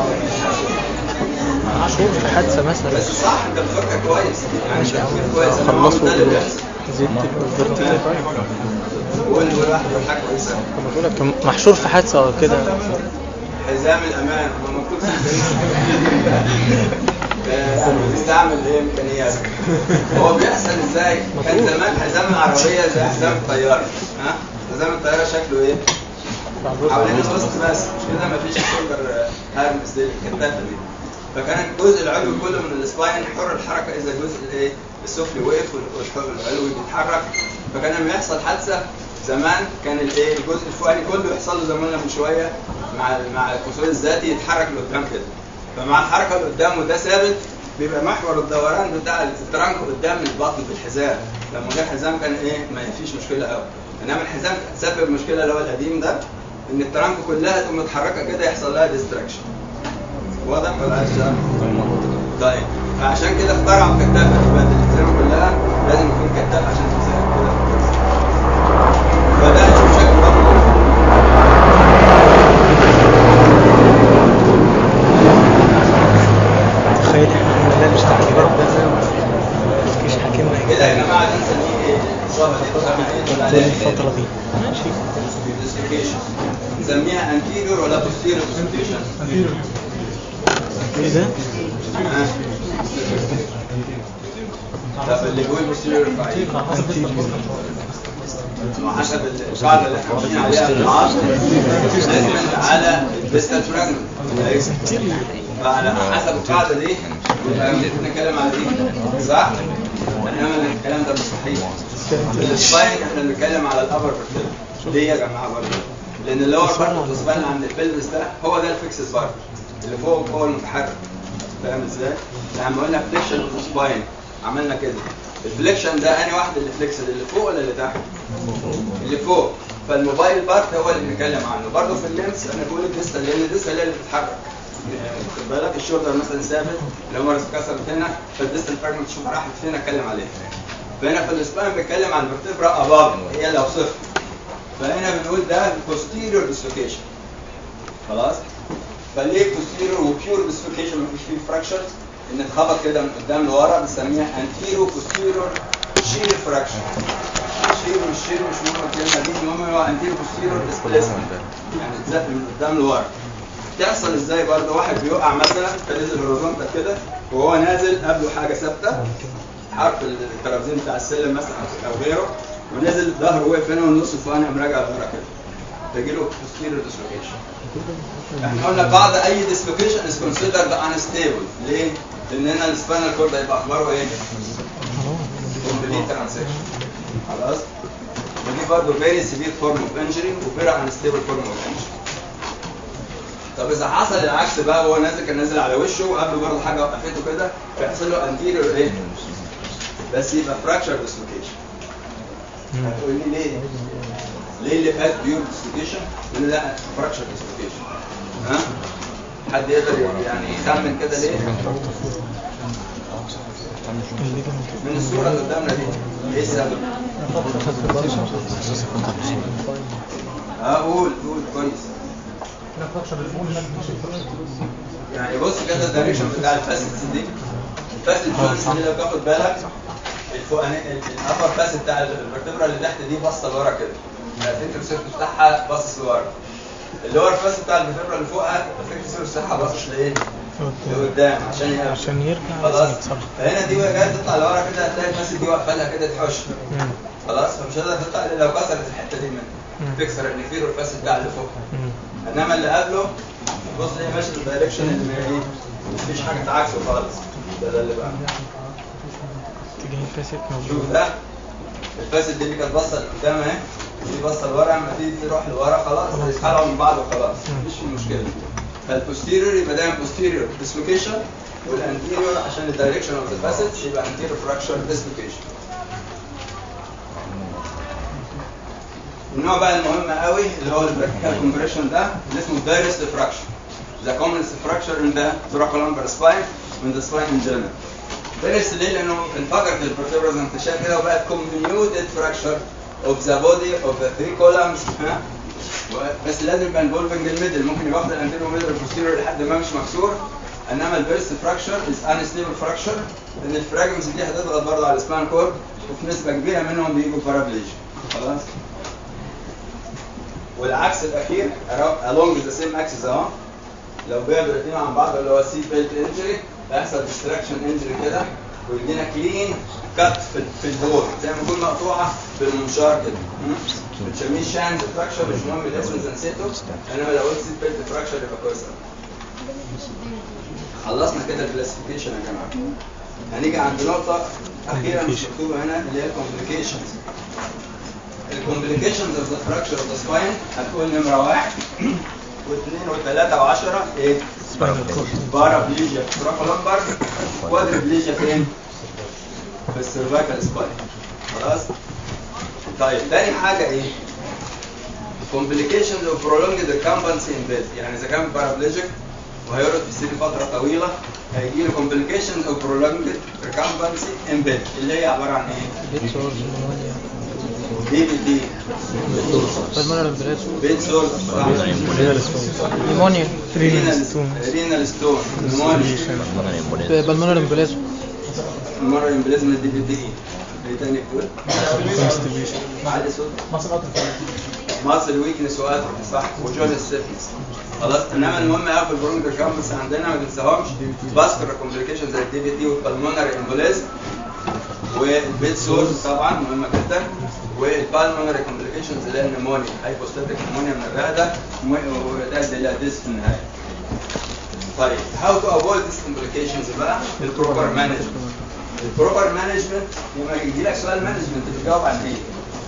محشور في حادثه مثلا. بس صح انت بتفكر كويس يعني تفكير كويس. خلصوا زيت الفيرتيكال هو اللي بيقول واحد حاجه كويسه. بقول لك محشور في حادثه او كده. حزام الامان هو مكتوب بيستعمل ايه امكانياته. هو بيحصل ازاي؟ كان زمان حزام العربيه زي حزام الطياره، ها حزام الطياره شكله ايه؟ حوالين الوسط بس، مش كده مفيش شولدر هارمس دي الكتافه دي. فكان الجزء العلوي كله من السباين حر الحركه اذا الجزء الايه السفلي وقف والعلوي بيتحرك. فكان لما يحصل حادثه زمان كان الايه الجزء الفوقاني كله يحصل له زي ما قلنا من شويه مع مع الكسور الذاتي يتحرك لقدام كده. فمع الحركه لقدام وده ثابت بيبقى محور الدوران بتاع الترانك قدام البطن في الحزام. لما جه الحزام كان ايه ما فيش مشكله قوي، انما الحزام سبب مشكله اللي هو القديم ده ان الترانك كلها تقوم متحركه كده يحصل لها ديستراكشن. واضح ولا عايز؟ طيب فعشان كده اخترعوا كتافه في بدل الحزام كلها لازم يكون كتاف عشان تمسك كده. فده شكل برضه تخيل احنا لا مش تعبيرات بس مفيش حاكمنا كده يا جماعه دي نسميه ايه؟ الصوره دي بتعمل ايه؟ الفتره دي ماشي ديسلوكيشن نسميها انتيريور ولا بوستيريور ديسلوكيشن؟ ايه ده؟ طب اللي بيقول بوستيريور فاعل حسب القاعده اللي احنا ماشيين عليها في العصر لازم على الديستال فراجمنت. فعلى حسب القاعده دي يبقى بنتكلم على دي صح؟ انما الكلام ده مش صحيح. السباين احنا بنتكلم على الابر فيرتيبرا. ليه يا جماعه برضه؟ لان اللور بارت السباين عند البلفس ده هو ده الفيكس بارت اللي فوق هو المتحرك. فاهم ازاي؟ لما قلنا فليكشن اوف سباين عملنا كده. الفليكشن ده انهي واحد اللي فليكس اللي فوق ولا اللي تحت؟ اللي فوق. فالموبايل بارت هو اللي بنتكلم عنه. برضه في الليمس انا بقول الديستال لان الديستال هي اللي بتتحرك. خد بالك الشولدر مثلا ثابت لو مره اتكسرت هنا فالديستال فراجمنت شوف راحت فين اتكلم عليها. فهنا في الاسبان بنتكلم عن الفرتبرا اباف هي لو صفر. فهنا بنقول ده posterior dislocation. خلاص؟ فليه posterior وبيور dislocation مفيش فيه فراكشر؟ ان اتخبط كده من قدام لورا بنسميها anterior posterior shear fracture. الشير والشير مش مهم الكلمه دي، المهم هو anterior posterior displacement يعني اتزق من قدام لورا. تحصل ازاي برضه؟ واحد بيقع مثلا فنزل هوريزونتال كده وهو نازل قبله حاجه ثابته حرف الترابزين بتاع السلم مثلا او غيره ونزل ظهره وقف هنا والنص الفوقاني قام راجع لورا كده. تجي له posterior dislocation. احنا قلنا بعد اي dislocation is considered unstable. ليه؟ لان هنا السباينال كورد هيبقى اخباره ايه؟ complete transaction. خلاص؟ ودي برضه very severe form of injury و very unstable form of injury. طب اذا حصل العكس بقى، هو نازل كان نازل على وشه وقبله برضه حاجه وقفته كده، فيحصل له anterior ايه؟ بس يبقى fracture dislocation. هتقول لي ليه؟ ليه اللي فات بيور dislocation؟ لان ده fracture dislocation. ها؟ حد يقدر يعني يخمن كده ليه؟ من الصورة اللي قدامنا دي ايه السبب؟ اقول قول كويس. يعني بص كده الدايركشن بتاع الفاسيتس دي، الفاسيت جوينتس دي لو تاخد بالك الفوقاني الابر فاسيت بتاع الفرتبرا اللي تحت دي باصه لورا كده، الفكر السيرف بتاعها باصص لورا. اللي هو الفاسيت بتاع الفرتبرا اللي فوقها الفكر السيرف بتاعها باصص لايه؟ لقدام عشان يرجع عشان يرجع خلاص. فهنا دي وهي جايه تطلع لورا كده هتلاقي الفاسيت دي واقفه لها كده تحش خلاص، فمش هتقدر تطلع الا لو كسرت الحته دي منها تكسر النفير والفاسيت بتاع اللي فوق. انما اللي قبله بص هي ماشيه في الدايركشن اللي ايه؟ مفيش حاجه تعاكسه خالص. ده ده اللي بقى اتجاه الفاسد موجود. شوف ده الفاسد دي اللي كانت باصه لقدام اهي، دي باصه لورا، اما تيجي تروح لورا خلاص هيتخلعوا من بعض وخلاص مفيش مشكله. فالبوستيريور يبقى دايما بوستيريور ديسلوكيشن، والانتيريور عشان الدايركشن اوف ذا فاسد يبقى انتيريور فراكشر ديسلوكيشن. النوع بقى المهم قوي اللي هو الفيرتيكال كومبريشن ده اللي اسمه دايرست فراكشر. ذا كومنست فراكشر ان ذا thoracolumbar spine من ذا سباين ان جنرال. دايرست ليه؟ لانه انفجرت الفرتبرا زي ما انت شايف كده وبقت كوميونيوتد فراكشر اوف ذا بودي اوف ذا ثري كولمز. ها بس لازم يبقى انفولفنج الميدل، ممكن يبقى واخد الانتيريور ميدل والبوستيريور لحد ما مش مكسور. انما البيرست فراكشر از انستيبل فراكشر لان الفراجمنتس دي هتضغط برضه على السباين كورد وفي نسبه كبيره منهم بيجوا بارابليجيا. خلاص. والعكس الاخير along the same axis اهو، لو بيعملوا الاثنين عن بعض اللي هو سي بيلت انجري هيحصل ديستراكشن انجري كده ويدينا كلين كات في في البول زي ما تكون مقطوعه بالمنشار كده. بنسميه شانز فراكشر، مش مهم الاسم اذا نسيته، انما لو قلت سي بيلت فراكشر يبقى كويس. خلصنا كده الكلاسيفيكيشن يا جماعه. هنيجي عند نقطه اخيره مش مكتوبه هنا اللي هي الكومبليكيشنز. الكومبليكيشنز اوف ذا فراكشر اوف ذا سباين هتكون نمره واحد واثنين وثلاثه وعشره ايه؟ بارابليجيا في الثراكولومبر، كوادربليجيا فين؟ في السيرفايكال سباين. خلاص؟ طيب تاني حاجه ايه؟ complications of prolonged recumbency in bed، يعني اذا كان بارابليجيك وهيقعد في السرير فتره طويله هيجي له complications of prolonged recumbency in bed اللي هي عباره عن ايه؟ دي دي بالمونر امبليزم بيت سورس نيمونيا رينال ستون رينال ستون نيمونيا بالمونر امبليزم المره امبليزم دي دي دي ايه تاني بتقول؟ عادي صوت ماسل ويكنس واتروفي صح وجوز السيفنس. خلاص. انما المهم قوي في البرونج كامبس عندنا ما تنساهمش فاسكولار كومبليكيشن زي الدي في تي والبالمونري امبوليزم والبيت سورس طبعا مهمه جدا، والبالمونري كومبليكيشنز اللي هي النمونيا هايبوستاتيك نمونيا من الرئه وده الى ديس في النهايه. طيب هاو تو افويد ذيس كومبليكيشنز بقى؟ البروبر مانجمنت. البروبر مانجمنت لما يجي لك سؤال مانجمنت بتجاوب عن ايه؟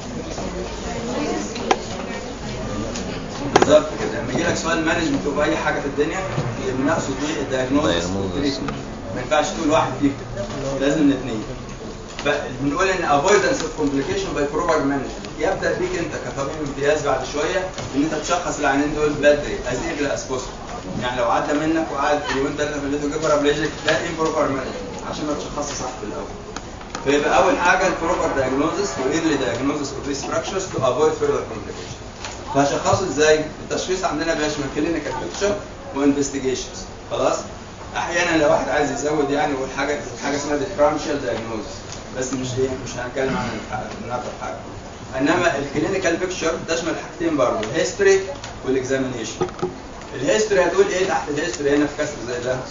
بالظبط كده. لما يجي لك سؤال مانجمنت في اي حاجه في الدنيا اللي بنقصد بيه الدايجنوستس والتريتمنت، ما ينفعش تقول واحد فيهم، لازم الاثنين. فبنقول ان avoidance of complication by proper management يبدا بيك انت كطبيب امتياز بعد شويه ان انت تشخص العيانين دول بدري از ايرلي از بوسبل. يعني لو عدى منك وقعد يومين ثلاثه في البيت وجاب بارابليجيك ده improper management عشان ما تشخصش صح في الاول. فيبقى اول حاجه البروبر diagnosis وايرلي diagnosis of these fractures to avoid further complications. فهشخصه ازاي؟ التشخيص عندنا بيشمل كلينيكال بيكتشر وانفستيجيشنز. خلاص؟ احيانا لو واحد عايز يزود يعني يقول حاجه حاجه اسمها differential diagnosis، بس مش ايه مش هنتكلم عن النقطه حاجه. انما الكلينيكال بيكتشر تشمل حاجتين برضه الهيستوري والاكزامينيشن. الهيستوري هتقول ايه تحت الهيستوري هنا في كسر زي ده؟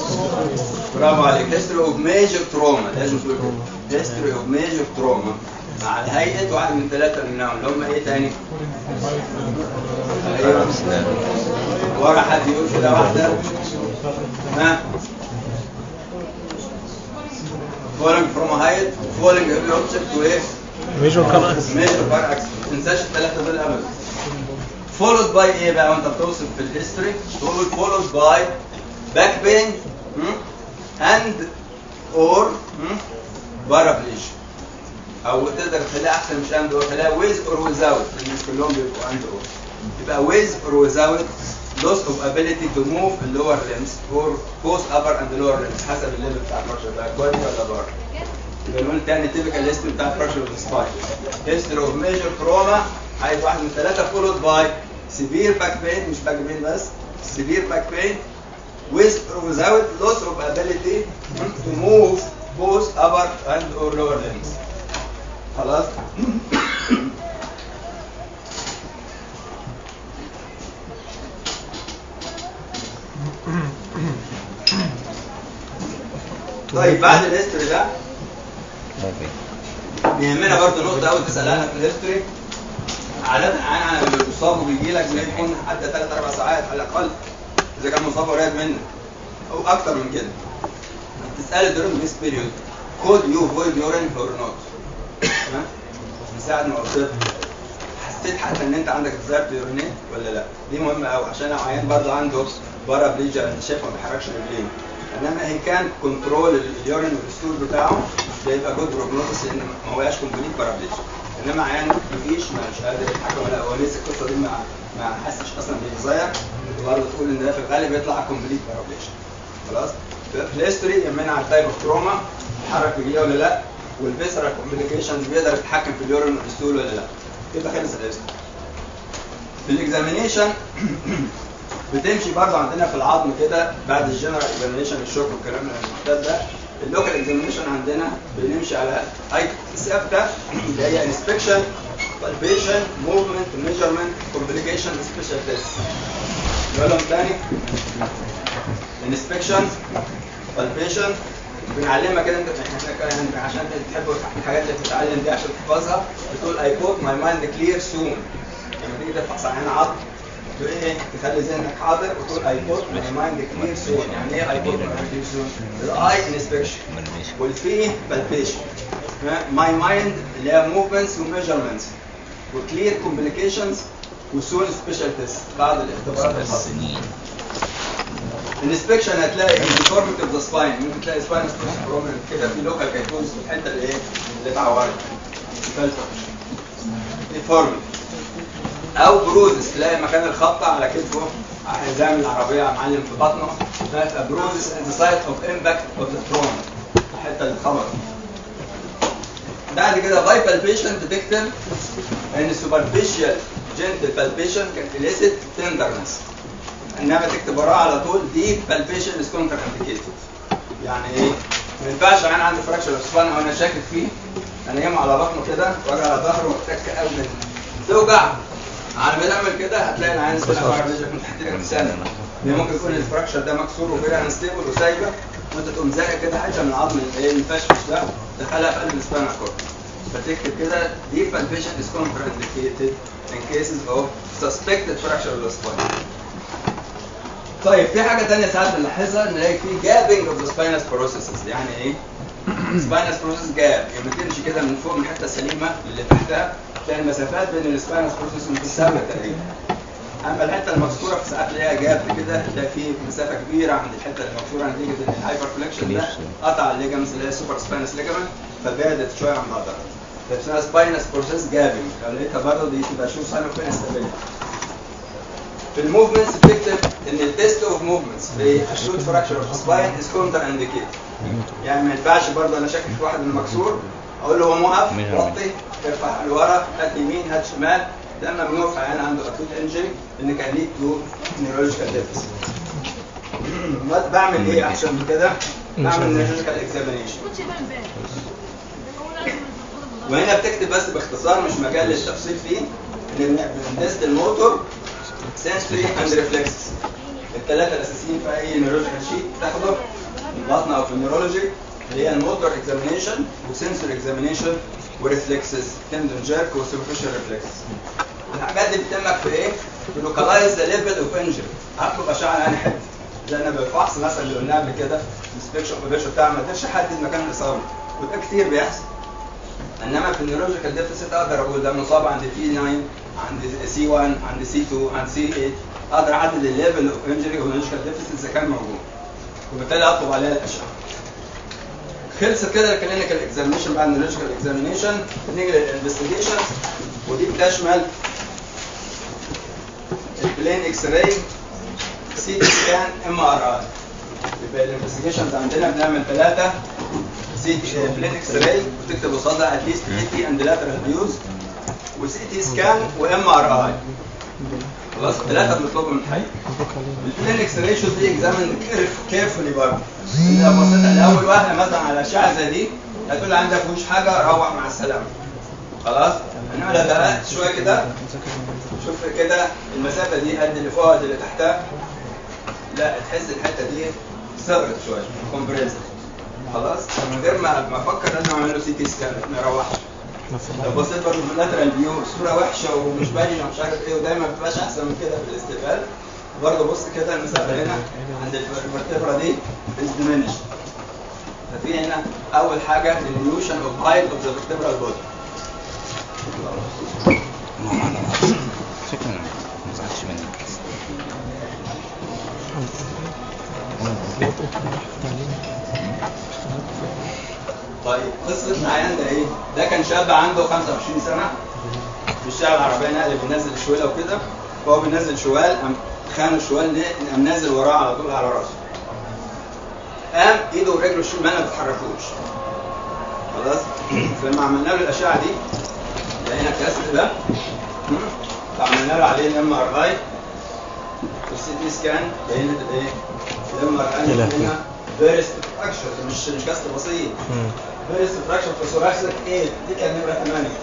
برافو عليك. هيستوري اوف ميجر تروما، لازم تقول كده هيستوري اوف ميجر تروما مع هيئه واحد من ثلاثه منهم اللي هم ايه تاني؟ ايوه ورا حد يقول كده واحده. ها falling from a height falling every object to ايه؟ ميجور كار اكس ميجور كار اكس. ما تنساش الثلاثه دول ابدا. followed by ايه بقى وانت بتوصف في الهيستوري؟ تقول followed by back pain and or paraplegia. او تقدر تخليها احسن مش and or خليها with or without لان كلهم بيبقوا and or. يبقى with or without loss of ability to move the lower limbs or both upper and lower limbs حسب الليفل بتاع الفراكشر ده كويس ولا بار. يبقى نقول تاني typical history بتاع الفراكشر اوف سباين. history of major trauma عايز واحد من ثلاثه followed by severe back pain مش back pain بس severe back pain with or without loss of ability to move both upper and or lower limbs. خلاص. طيب بعد الهيستوري ده بيهمنا برضه نقطه قوي تسالها في الهيستوري. عاده انا اللي بيصاب وبيجي لك بيكون حتى ثلاث اربع ساعات على الاقل اذا كان مصاب قريب منك او اكتر من كده. تسال during this period could you avoid urine or not؟ ها؟ من ساعه ما قلت حسيت حتى ان انت عندك desire to urinate ولا لا؟ دي مهمه قوي عشان لو عيان برضه عنده بارابليجيا انت شايفه ما بيحركش رجليه. انما ان كان كنترول اليورين والستول بتاعه ده يبقى جود بروجنوسيس لان ما هواش كومبليت بارابليجيا. انما عيان مفيش مش قادر يتحكم ولا هو لسه القصه دي ما ما حسش اصلا بالديزاير برضه تقول ان ده في الغالب يطلع كومبليت بارابليجيا. خلاص؟ في الهيستوري يهمنا على التايب اوف تروما يتحرك رجليه ولا لا والفيسرال كومبليكيشنز بيقدر يتحكم في اليورين والستول ولا لا. يبقى خلص الهيستوري. في الاكزامينيشن بتمشي برضه عندنا في العظم كده بعد الجنرال اكزامينيشن الشوك والكلام المعتاد ده. اللوكال اكزامينيشن عندنا بنمشي على اي ثابته اللي هي انسبكشن بالبيشن موفمنت ميجرمنت كومبليكيشن سبيشال تيست. نقولهم تاني. انسبكشن بالبيشن بنعلمها كده انت احنا عشان تحبوا الحاجات اللي بتتعلم دي عشان تحفظها بتقول اي بوت ماي مايند كلير سون. لما تيجي تفحص عين عظم تقول ايه تخلي ذهنك حاضر وتقول اي بوت ماي مايند كلير سون. يعني ايه اي بوت ماي مايند كلير سون؟ الاي انسبكشن والفي بالبيشن ماي مايند اللي هي موفمنتس وميجرمنتس وكلير كومبليكيشنز وسون سبيشال تيست بعض الاختبارات الخاصه. الانسبكشن هتلاقي الديفورميتي اوف ذا سباين ممكن تلاقي سباين بروبلم كده في لوكال كايتوز في الحته اللي ايه اللي اتعورت ديفورميتي او بروزس تلاقي مكان الخبطه على كتفه حزام العربيه معلم في بطنه تبقى بروزس ان ذا سايت اوف امباكت اوف ذا تروما الحته اللي اتخبطت. بعد كده باي بالبيشن بتكتب ان السوبرفيشال جنتل بالبيشن كان اليسيت تندرنس انما تكتب وراها على طول دي بالبيشن از كونتر انديكيتد. يعني ايه؟ ما ينفعش انا عندي فراكشر سباين وانا شاكك فيه انا جاي على بطنه كده واجي على ظهره واتك قوي توجع. على ما تعمل كده هتلاقي العين سباين بارابليجيا من تحت لك سنه. ممكن يكون الفراكشر ده مكسور وكده انستيبل وسايبه وانت تقوم زاقه كده حاجه من العظم اللي المفشفش ده تدخلها في قلب السباين كورد. فتكتب كده دي بالبيشن از كونتر انديكيتد in cases of suspected fracture of the spine. طيب في حاجه ثانيه ساعات بنلاحظها نلاقي في جابنج اوف ذا سباينس بروسيسز. يعني ايه؟ سباينس بروسيس جاب لما تمشي كده من فوق من الحته السليمه اللي تحتها تلاقي المسافات بين السباينس بروسيس متساويه تقريبا. اما الحته المكسوره في ساعات تلاقيها جاب كده تلاقي في مسافه كبيره عند الحته المكسوره نتيجه ان الهايبر فليكشن ده قطع الليجمنتس اللي هي سوبر سباينس ليجمنت فبعدت شويه عن بعضها. فاسمها سباينس بروسيس جابنج. لو لقيتها برضه دي تبقى شو ساين اوف انستابيليتي. في الموفمنتس بتكتب ان التيست اوف موفمنتس في اكيوت فراكشر اوف سباين از كونتر انديكيتد. يعني ما ينفعش برضه انا شاكك في واحد من المكسور اقول له هو موقف وطي ارفع لورا هات يمين هات شمال. ده ممنوع في عيان عنده اكيوت انجري ان كان ليد تو نيورولوجيكال ديفيسيت. بعمل ايه احسن من كده؟ بعمل نيورولوجيكال اكزامينيشن. وهنا بتكتب بس باختصار مش مجال للتفصيل فيه ان بنتست الموتور سنسوري اند ريفلكس. الثلاثه الاساسيين في اي نيورولوجيكال شيت تاخده في البطن او في النيورولوجي اللي هي الموتور اكزامينيشن وسنسوري اكزامينيشن وريفلكسز تندون جيرك وسوبرفيشال ريفلكس. الحاجات دي بتتمك في ايه؟ في لوكالايز ذا ليفل اوف انجري. هطلب اشعه يعني حته زي انا بالفحص مثلا اللي قلناه قبل كده الانسبكشن اوبريشن بتاع ما قدرش احدد مكان الاصابه وده كتير بيحصل. انما في النيورولوجيكال ديفيسيت اقدر اقول ده مصاب عند تي تسعة عند سي واحد عند سي اتنين عند سي ثمانية اقدر احدد الليفل اوف انجري والنيورولوجيكال ديفيسيت اذا كان موجود وبالتالي اطلب عليها الاشعه. خلصت كده الكلينيكال اكزامينشن. بعد النيورولوجيكال اكزامينشن نيجي للانفستيجيشن ودي بتشمل البلين اكس راي سي تي سكان ام ار اي. يبقى الانفستيجيشنز عندنا بنعمل ثلاثه سي تي بلين اكس راي وتكتب قصادها اتليست اي تي اند لاترال فيوز وسي تي سكان وام ار اي. خلاص ثلاثه بنطلبهم من الحي. البلين اكس راي شوت دي اكزامن كيرفولي برضه. لو بصيت لاول واحده مثلا على اشعه زي دي هتقول لي عندك مفيش حاجه روح مع السلامه. خلاص انما لو دققت شويه كده شوف كده المسافه دي قد اللي فوقها قد اللي تحتها لا تحس الحته دي صغرت شويه كومبريسد. خلاص من غير ما ما افكر لازم اعمل له سي تي سكان ما اروحش. لو بصيت برضه في اللاترال فيو الصوره وحشه ومش باينه ومش عارف ايه ودايما ما بتبقاش احسن من كده في الاستقبال برضه بص كده المسافه هنا عند الفرتبرا دي از ديمينش. ففي هنا اول حاجه الديليوشن اوف هايت اوف ذا فيرتبرال بودي. شكرا ما زعلتش منك. طيب قصه العيان ده ايه؟ ده كان شاب عنده خمسة وعشرين سنه بيشتغل عربيه نقل بينزل شوال وكده فهو بينزل شوال قام خان الشوال قام نازل وراه على طول على راسه. قام ايده ورجله الشمال ما بيتحركوش. خلاص فلما عملنا له الاشعه دي لقينا الكاست ده فعملنا له عليه الام ار اي والسي تي سكان بينت الايه؟ الام ار اي هنا فيرست فراكشر مش مش كاست بسيط. فيرست فراكشر في ثوراكسك ايه دي كانت نمره ثمانية.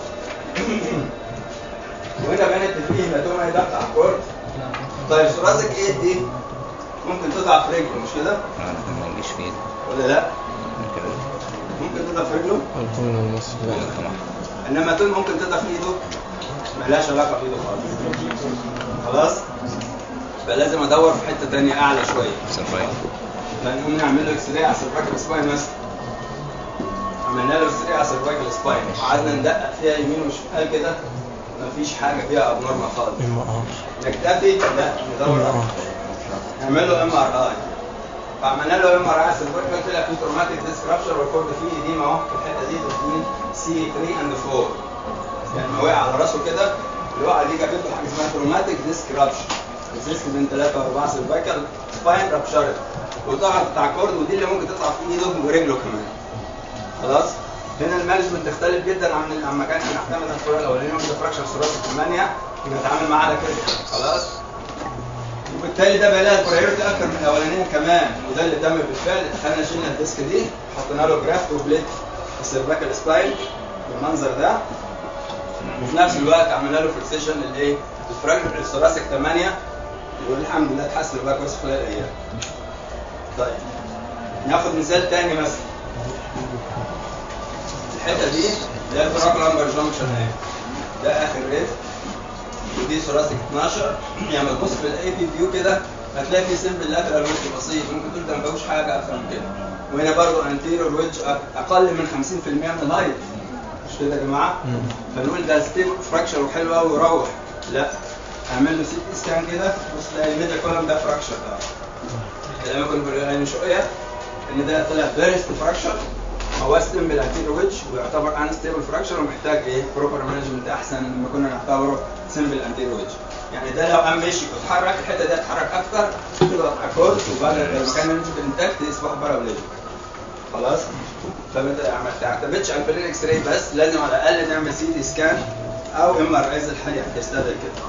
وهنا بانت فيه هيماتوما هي ضغط على الكورد. طيب ثوراسك ايه دي ممكن تضعف رجله مش كده؟ لا ما يجيش في ايده ولا لا؟ ممكن تضعف رجله؟ لا انما تقول ممكن تضعف ايده مالهاش علاقه بايده خالص. خلاص؟ فلازم ادور في حته ثانيه اعلى شويه. سرفايف. فنقوم نعمل له اكس راي على السيرفايكال سباين مثلا. عملنا له اكس راي على السيرفايكال سباين وقعدنا ندقق فيها يمين وشمال كده مفيش حاجه فيها ابنورمال خالص. نكتفي لا ندور اكتر. نعمل له ام ار اي. فعملنا له ام ار اي سيرفايكال طلع فيه تروماتيك ديسكرابشر والكورد فيه ايديما اهو في الحته دي بتكون سي ثلاثة اند أربعة. يعني ما وقع على راسه كده الوقعه دي جابت له حاجه اسمها تروماتيك ديسكرابشر. الديسك بين ثلاثة وأربعة سيرفايكال سباين رابشرت وضغط بتاع الكورد ودي اللي ممكن تطلع في ايده ورجله كمان. خلاص؟ هنا المانجمنت تختلف جدا عن عن مكان احنا نعتمد على الصوره الاولانيه وده فراكشر ثوراسيك ثمانية بنتعامل معاه على كده. خلاص؟ وبالتالي ده بقى لها برايورتي اكتر من الاولانيه كمان وده اللي تم بالفعل. دخلنا شلنا الديسك دي حطينا له جرافت وبليت السيرفايكال سباين بالمنظر ده وفي نفس الوقت عملنا له فيكسيشن للايه؟ الفراكشر الثوراسيك ثمانية والحمد لله اتحسن بقى كويس خلال الايام. طيب ناخد مثال تاني مثلا الحته دي اللي هي البراكلامبر جونكشن اهي ده اخر ريف ودي ثوراسيك اثناشر. يعني تبص في الاي بي فيو كده هتلاقي في سمبل لاترال ويدج بسيط ممكن تقول ده ما فيهوش حاجه اكتر من كده. وهنا برضه انتيريور ويدج اقل من خمسين في المية من الهايت مش كده يا جماعه؟ فنقول ده ستيبل فراكشر وحلو قوي ويروح. لا اعمل له سي تي سكان كده بص تلاقي الميديا كولم ده فراكشر ده. كلام كنا بنقول من شويه ان ده طلع فيرست فراكشر هو ستيبل انتيريور ويدج ويعتبر ان ستيبل فراكشر ومحتاج ايه؟ بروبر مانجمنت احسن مما كنا نعتبره سمبل انتيريور ويدج. يعني ده لو قام مشي واتحرك الحته دي هتتحرك اكتر تضغط على الكورد وبعد لو كان مانجمنت انتاكت يصبح بارابليجيك. خلاص؟ فما تعتمدش على البلين اكس راي بس لازم على الاقل نعمل سي تي سكان او ام ار اي الحقيقه هتستدعي كده.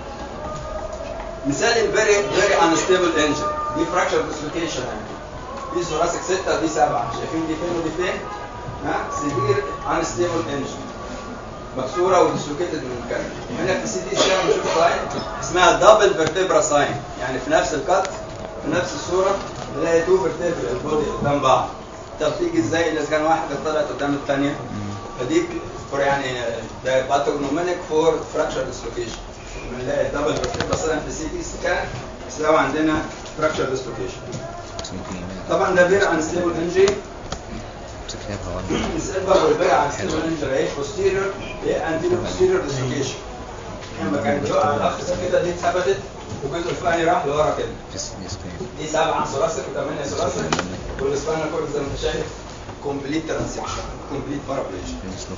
مثال الفيري فيري انستيبل انجن دي فراكشر ديسلوكيشن يعني دي ثوراسيك ستة ودي سبعة شايفين دي فين ودي فين؟ ها سيفير انستيبل انجن مكسوره وديسلوكيتد من مكانها. هنا في السي تي سكان بنشوف ساين اسمها دبل فيرتبرا ساين يعني في نفس الكات في نفس الصوره نلاقي تو فيرتبرا البودي قدام بعض. طب تيجي ازاي اذا كان واحده طلعت قدام الثانيه؟ فدي فور يعني ده باثوجنومونيك فور فراكشر ديسلوكيشن. بنلاقي دبل بروفيل مثلا في السي تي سكان بيساوي عندنا فراكشر ديسلوكيشن. طبعا ده بير عن ستيبل انجري السبب والبيع عن ستيبل انجري ايه بوستيريور ايه انتيريور بوستيريور ديسلوكيشن. لما كان بيقع الاخ كده دي اتثبتت والجزء الفلاني راح لورا كده. دي سبعه ثلاثي وثمانيه ثلاثي والسباينال كورد زي ما انت شايف كومبليت ترانسكشن كومبليت بارابليجيا.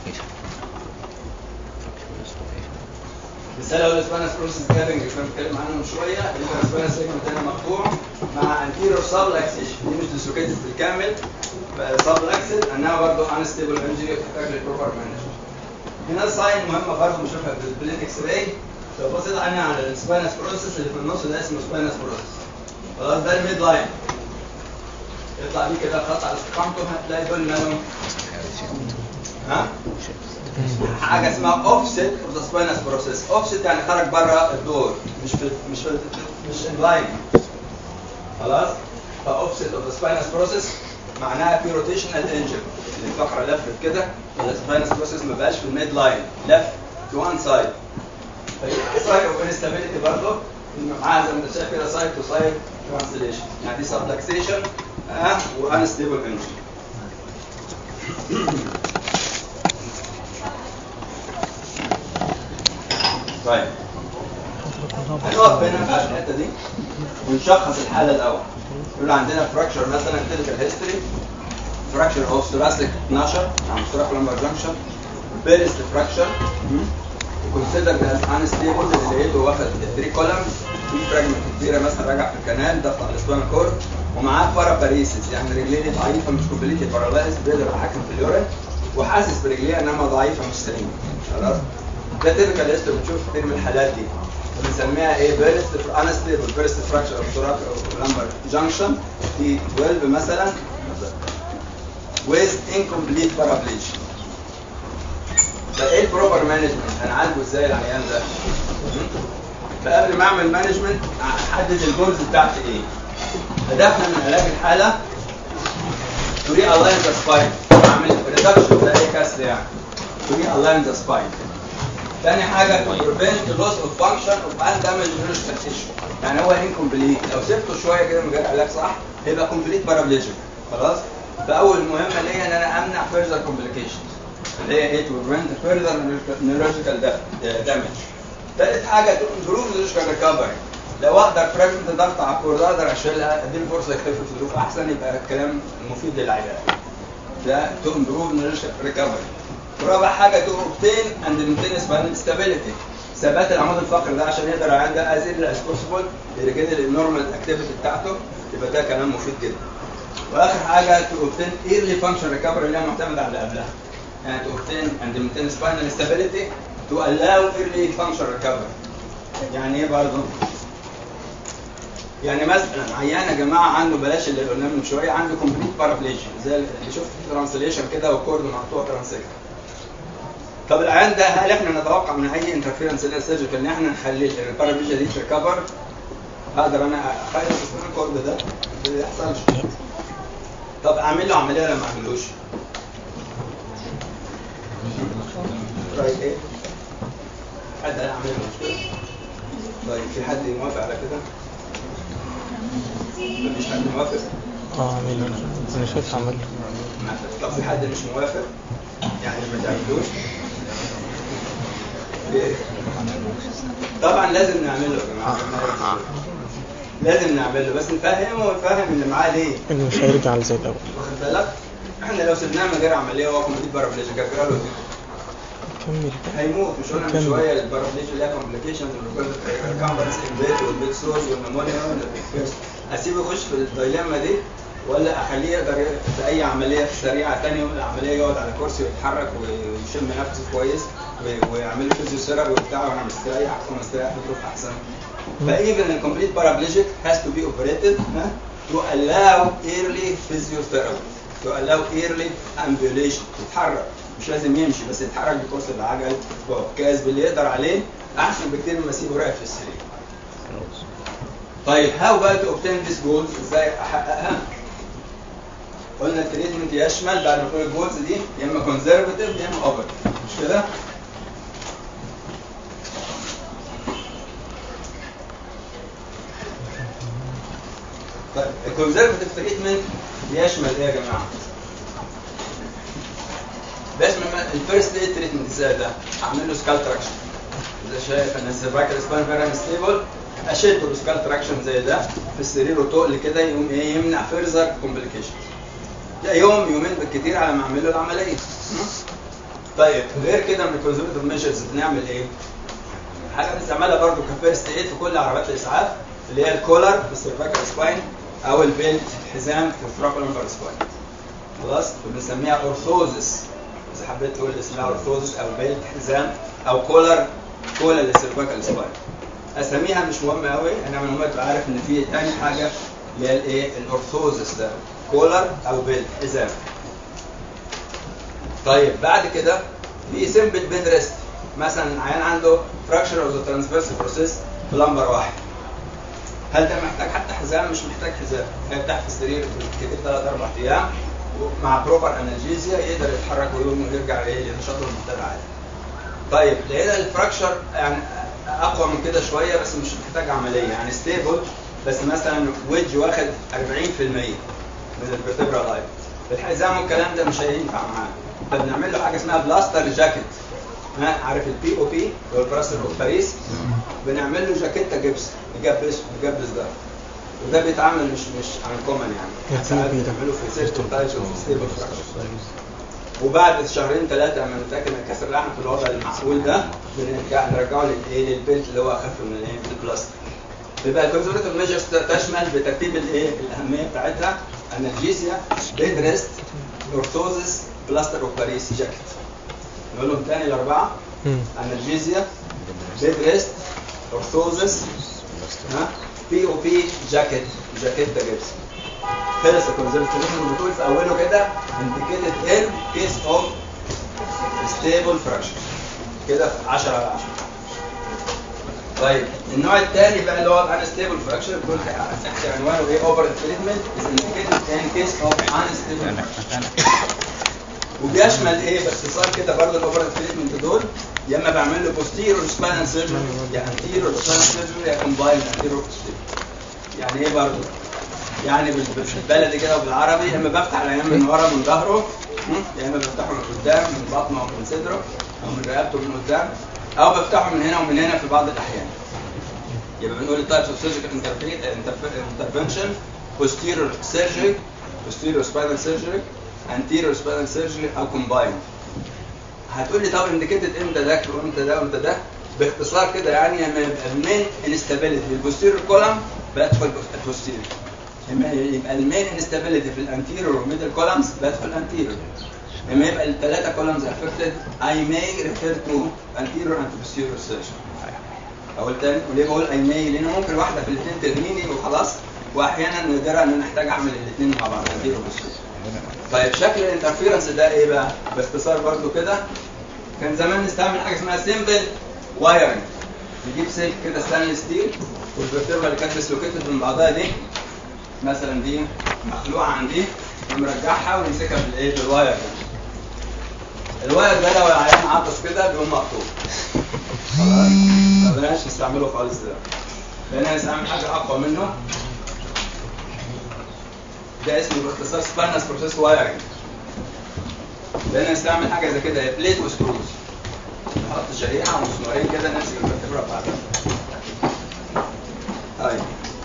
مثال لو السباينال بروسيس جابنج اللي كنا بنتكلم عنه من شويه السباينال سيجمنت هنا مقطوع مع انتيريور سابلاكسيشن دي مش ديسلوكيتد بالكامل سابلاكسد انها برضه انستيبل انجري بتحتاج لبروبر مانجمنت. هنا الساين مهمه برضه بنشوفها في البلين اكس راي. لو بصيت انا على السباينال بروسيس اللي في النص ده اسمه سباينال بروسيس. خلاص ده الميد لاين يطلع بيه كده خط على استقامته هتلاقي دول مالهم ها حاجه اسمها اوفست اوف ذا سباينال بروسيس. اوفست يعني خرج بره الدور مش في مش في مش ان لاين. خلاص فاوفست اوف ذا سباينال بروسيس معناها في روتيشنال انجن الفقره لفت كده السباينال بروسيس ما بقاش في الميد لاين لف تو وان سايد. سايد اوف انستابيليتي برضه معاها زي ما انت شايف كده سايد تو سايد ترانسليشن يعني دي سبلكسيشن اه وانستيبل انجن. طيب هنقف هنا في الحته دي ونشخص الحاله الاول. يقول عندنا فراكشر مثلا كلينيكال هيستوري فراكشر اوف ثوراسيك اتناشر عن ثوراسيك لامبر جانكشن بيرست فراكشر وكونسيدر از انستيبل اللي لقيته واخد ثلاثة كولمز في فراجمنت كبيره مثلا راجع في الكنال ضغط على الاسبوان كورد ومعاه باراباريسيس يعني رجليه ضعيفه مش كومبليتلي بارالايز بيقدر يتحكم في اليورين وحاسس برجليه انما ضعيفه مش سليمه. خلاص ده تيبيكال هيستوري بنشوف كتير من الحالات دي بنسميها ايه بيرست انستيبل بيرست فراكشر اوف ثوراسيك لامبر جانكشن في اثناشر مثلا with incomplete paraplegia. فايه البروبر مانجمنت؟ هنعالجه ازاي العيان ده؟ فقبل ما اعمل مانجمنت احدد الجولز بتاعتي ايه؟ هدفنا من علاج الحاله to realign the spine اعمل ريدكشن زي اي كسر يعني to realign the spine. ثاني حاجه to prevent loss of function of undamaged neurological tissue يعني هو incomplete لو سبته شويه كده من غير علاج صح هيبقى complete paraplegic. خلاص؟ فاول مهمه ليا ان انا امنع further complications اللي هي ايه to prevent further neurological damage. ثالث حاجه to improve neurological recovery لو اقدر فراجمنت ضغط على الكورد اقدر اشيلها اديله فرصه يخف في ظروف احسن يبقى الكلام مفيد للعيان. ده to improve neurological recovery. ورابع حاجه to obtain and maintain spinal stability ثبات العمود الفقري ده عشان يقدر العيان ده as early as possible يرجع للنورمال اكتيفيتي بتاعته يبقى ده كلام مفيد جدا. واخر حاجه to obtain early function recovery اللي هي معتمده على اللي قبلها يعني to obtain and maintain spinal stability to allow early function recovery. يعني ايه برضه؟ يعني مثلا عيان يا جماعه عنده بلاش اللي قلناه من شويه عنده كومبليت بارابليجيا زي اللي شفت في ترانسليشن كده وكورد مقطوع ترانسكت. طب العيان ده هل احنا نتوقع من اي انترفيرنس سيرجيكال ان احنا نخلي البارابليجيا دي تريكفر؟ اقدر انا اخلص من الكورد ده ما بيحصلش. طب اعمل له عمليه ولا ما اعملوش؟ رايك ايه؟ حد هيعمل له مشكله؟ طيب في حد موافق على كده؟ مفيش حد موافق؟ اه اعمله انا شايف اعمله. طب في حد مش موافق؟ يعني ما تعملوش؟ ليه؟ طبعا لازم نعمله يا جماعه لازم نعمله بس نفهمه ونفهم اللي معاه ليه انه مش هيرجع زي الاول. واخد بالك؟ احنا لو سيبناه من غير عمليه وهو كومبليت بارابليجيا كان له كمل هيموت. مش قلنا من شويه البارابليجيا ليها كومبليكيشنز والكامبرس انفيت والبيت سورس والنمونيا اسيبه يخش في الدايلاما دي ولا اخليه يقدر في اي عمليه سريعه ثانيه يوم العمليه يقعد على كرسي ويتحرك ويشم نفسه كويس ويعمل له فيزيوثيرابي وبتاع وانا مستريح ومستريح بظروف احسن. فايفن الكومبليت بارابليجيك has to be operated to allow early physiotherapy to allow early ambulation يتحرك مش لازم يمشي بس يتحرك بكرسي العجل وكاس باللي يقدر عليه احسن بكتير من ما اسيبه راقد في السرير. طيب how about to obtain this goals ازاي احققها؟ قلنا التريتمنت يشمل بعد ما نقول الجولز دي يا اما كونزرفاتيف يا اما اوبرتيف، مش كده؟ طيب الكونزرفاتيف تريتمنت يشمل ايه يا جماعه؟ بيشمل الفيرست ايد تريتمنت ازاي ده؟ اعمل له سكال تراكشن. اذا شايف ان السيرفايكال سباين فيري ستيبل اشد له سكال تراكشن زي ده في السرير وتقل كده يقوم ايه يمنع فيرزر كومبليكيشن. ده يوم يومين بالكتير على ما اعمل له العمليه. طيب غير كده من الكونزرفاتيف ميجرز بنعمل ايه؟ حاجه بنستعملها برضه كفيرست ايد في كل عربيات الاسعاف اللي هي الكولر في السيرفايكال سباين او البيلت حزام في الثراكولومبر سباين. خلاص؟ وبنسميها اورثوزس. اذا حبيت تقول اسمها اورثوزس او بيلت حزام او كولر كولر للسيرفايكال سباين. اساميها مش مهمه قوي، انما المهم تبقى عارف ان في ثاني حاجه اللي هي الايه؟ الاورثوزس ده كولر او بيلت حزام. طيب بعد كده في سمبل بيد ريست، مثلا عيان عنده فراكشر اوف ذا ترانسفيرس بروسيس في لمبر واحد. هل ده محتاج حتى حزام؟ مش محتاج حزام، هيرتاح في السرير كتير ثلاث اربع ايام مع بروبر انالجيزيا يقدر يتحرك ويقوم ويرجع ايه لنشاطه المعتاد عادي. طيب لقينا الفراكشر يعني اقوى من كده شويه بس مش محتاج عمليه، يعني ستيبل بس مثلا ويدج واخد أربعين بالمية من الفيرتبرا لاين. الحزام والكلام ده مش هينفع معاه، فبنعمل له حاجه اسمها بلاستر جاكيت. ها عارف البي او بي اللي هو البلاستر اوف باريس؟ بنعمل له جاكيته جبس يجبس يجبس ده، وده بيتعمل مش مش عن كومن يعني ساعات بنعمله في سيرتو تايش وفي ستيبل فراكشر. وبعد شهرين ثلاثه لما نتاكد ان كسر اللحم في الوضع المعقول ده بنرجع نرجعه للايه للبيلت اللي هو اخف من الايه من البلاستر. يبقى الكونزرفاتيف ميجرز تشمل بترتيب الايه الاهميه بتاعتها انالجيزيا بيد ريست اورثوزس بلاستر اوف باريس جاكيت. نقولهم تاني الاربعه: انالجيزيا بيد ريست اورثوزس ها بي او بي جاكيت جاكيت ده جبس. خلص الكونزرفاتيف بتقول في اوله كده indicated in case of stable fracture كده عشرة على عشرة. طيب النوع الثاني بقى اللي هو unstable fracture بيقول تحت عنوانه ايه operative treatment is indicated in case of unstable fracture. وبيشمل ايه باختصار كده برضه الاوبراتيف تريتمنت دول يا اما بعمل له posterior spinal surgery يا anterior spinal surgery يا combined anterior posterior. يعني ايه برضه؟ يعني بالبلدي كده وبالعربي يا اما بفتح العيان من ورا من ظهره يا اما بفتحه من قدام من بطنه ومن صدره او من رقبته من قدام او بفتحه من هنا ومن هنا في بعض الاحيان. يبقى بنقول التايبس اوف سيرجيكال انترفنشن: posterior surgery posterior spinal surgery anterior spinal surgery او combined. هتقول لي طب انديكيتد امتى ده وامتى ده وامتى ده؟ باختصار كده يعني لما يبقى المين انستابيليتي في البوستيريور كولم بدخل البوستيريور، لما يبقى المين انستابيليتي في الانتيريور والميدل كولمز بدخل الانتيريور، لما يبقى الثلاثه كولمز افكتد I may refer to anterior and posterior surgery. اقول تاني وليه بقول I may؟ لان ممكن واحده في الاثنين تغنيني وخلاص، واحيانا نادرا ان نحتاج اعمل الاثنين مع بعض anterior وposterior. طيب شكل الانترفيرنس ده ايه بقى؟ باختصار برضو كده كان زمان نستعمل حاجه اسمها سيمبل وايرنج. نجيب سلك كده ستانلس ستيل والفرتبره اللي كانت ديسلوكيتد من بعضها دي مثلا دي مخلوعه عن دي ونرجعها ونمسكها بالايه بالواير ده. الواير ده لو العيان عطس كده بيقوم مقطوع. خلاص ما بلاش نستعمله خالص ده، لان نستعمل حاجه اقوى منه. ده اسمه باختصار سباينس بروسيس وايرنج. لان نستعمل حاجه زي كده بليت وسكروز، نحط شريحه ومسمارين كده نمسك الفرتبره بتاعتها. طيب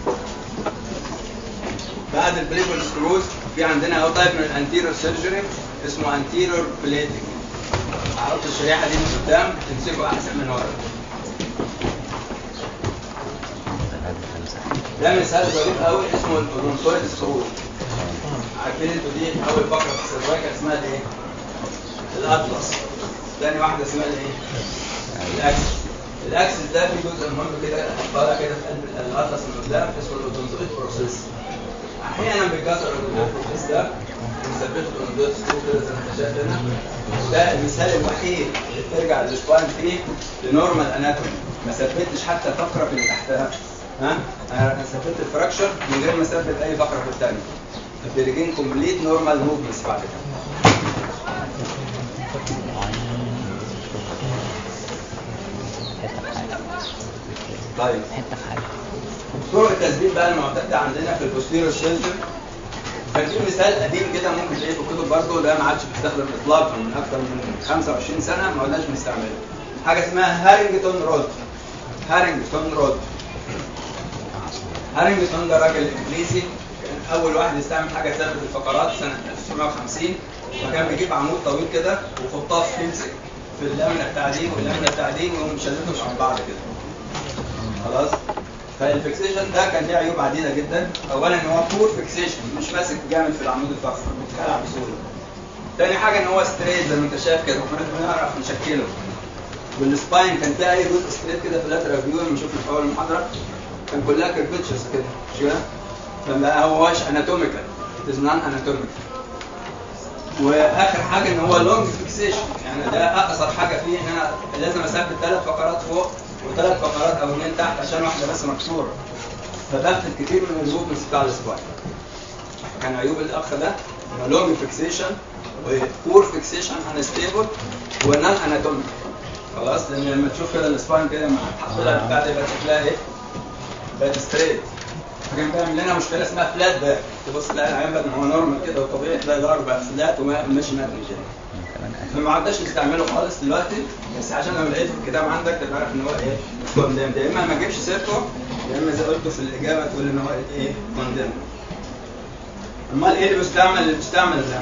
بعد البليت والسكروز في عندنا اهو تايب من الانتيريور سيرجري اسمه انتيريور بليتنج. احط الشريحه دي من قدام تمسكه احسن من ورا. ده مثال ظريف قوي اسمه الاودونتويد سكرو. عارفين انتوا دي اول فقره في السيرفايكال اسمها ايه؟ الاطلس. ثاني واحده اسمها ايه؟ الاكسس. الاكسس ده في جزء مهم كده طالع كده في قلب الاطلس من قدام اسمه الاودونتويد بروسيس. احيانا بيكسر الاودونتويد بروسيس ده بنثبته بالاودونتويد سكرو كده زي ما انت شايف هنا. ده المثال الوحيد اللي بترجع للسباين فيه لنورمال اناتومي، ما ثبتش حتى فقره في اللي تحتها. ها؟ انا ثبت الفراكشر من غير ما اثبت اي فقره في الثانيه. بيرجين كومبليت نورمال موفمنتس بعد كده. طيب طرق التثبيت بقى المعتاده عندنا في البوستيريور شيلتر. كان في مثال قديم كده ممكن تلاقيه في الكتب برضه، ده ما عادش بيستخدم اطلاقا من اكثر من خمسة وعشرين سنه، ما قلناش بنستعمله. حاجه اسمها هارينجتون رود. هارينجتون رود هارينجتون ده راجل انجليزي، كان اول واحد يستعمل حاجه ثابت الفقرات سنه ألف وتسعمائة وخمسين. فكان بيجيب عمود طويل كده وخطاف يمسك في اللامنه بتاع دي واللامنه بتاع دي ويقوم شددهم عن بعض كده. خلاص؟ فالفيكسيشن ده كان ليه عيوب عديده جدا. اولا ان هو بور فيكسيشن، مش ماسك جامد في العمود الفقري، بيتخلع بسهوله. تاني حاجه ان هو ستريت زي ما انت شايف كده، بنعرف نشكله. والسباين كان فيها اي جزء ستريت كده في اللاترال فيو لما شفنا في اول المحاضره، كان كلها كيرفتشرز كده، مش كده؟ فما هوش اناتوميكال، اتز نون اناتوميكال. واخر حاجه ان هو لونج فيكسيشن، يعني ده اقصر حاجه فيه ان انا لازم اثبت ثلاث فقرات فوق وثلاث فقرات او اثنين تحت عشان واحده بس مكسوره. فبفقد كتير من الموفمنتس بتاع السباين. كان عيوب الاخ ده انه لونج فيكسيشن وبور فيكسيشن انستيبل ونون اناتوميكال. خلاص؟ لان لما تشوف كده السباين كده لما تحط لها البتاع ده يبقى شكلها ايه؟ بقت ستريت. فكان بيعمل لنا مشكله اسمها فلات باك، تبص تلاقي العيان بدل ما هو نورمال كده وطبيعي تلاقي ظهره بقى فلات وماشي متني كده. فما عدناش نستعمله خالص دلوقتي، بس عشان لو لقيته في الكتاب عندك تبقى عارف ان هو ايه؟ كونديم. يا اما ما تجيبش سيرته يا اما زي قلته في الاجابه تقول ان هو ايه؟ كونديم. امال ايه اللي بيستعمل اللي بيستعمل ده؟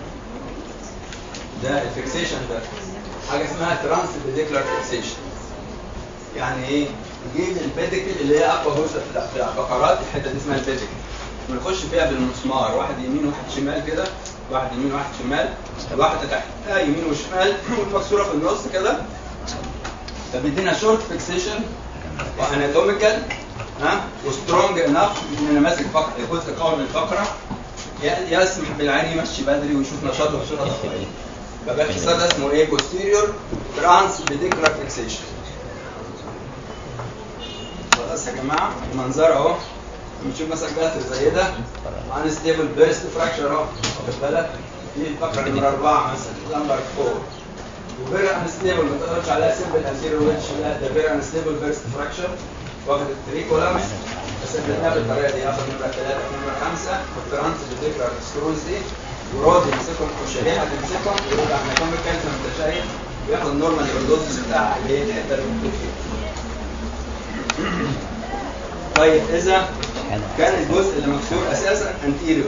ده الفيكسيشن ده حاجه اسمها ترانس بيديكولار فيكسيشن. يعني ايه؟ نجيب البيديكل اللي هي اقوى جزء في الفقرات، الحته دي اسمها البيديكل، ونخش فيها بالمسمار، واحد يمين واحد شمال كده، واحد يمين واحد شمال، واحده تحت آه يمين وشمال والمكسوره في النص كده. فبيدينا شورت فيكسيشن واناتوميكال ها وسترونج انف ان انا ماسك فقره جزء قوي من الفقره يسمح بالعين يمشي بدري ويشوف نشاطه بصوره طبيعيه. فباختصار ده اسمه ايه؟ posterior transpedular fixation. خلاص يا جماعه المنظر اهو، بنشوف مثلا جسر زي ده عن ستيبل بيرست فراكشر اهو، واخد بالك؟ دي الفقره نمره اربعه مثلا نمبر فور، وفيري انستيبل ما تقدرش عليها سيمبل انتيريور ويتش، لا ده فيري انستيبل بيرست فراكشر واخد الثري كولامز. بس بنعمل بالطريقه دي، اخد نمره ثلاثه نمره خمسه والترانس بيديكولار سكروز دي، وراضي يمسكهم والشريحه تمسكهم ويرجع اناتوميكال زي ما انت شايف، وياخد النورمال ايرودوز بتاع اللي هي الحته اللي موجود فيها. طيب اذا كان الجزء اللي مكسور اساسا انتيريور،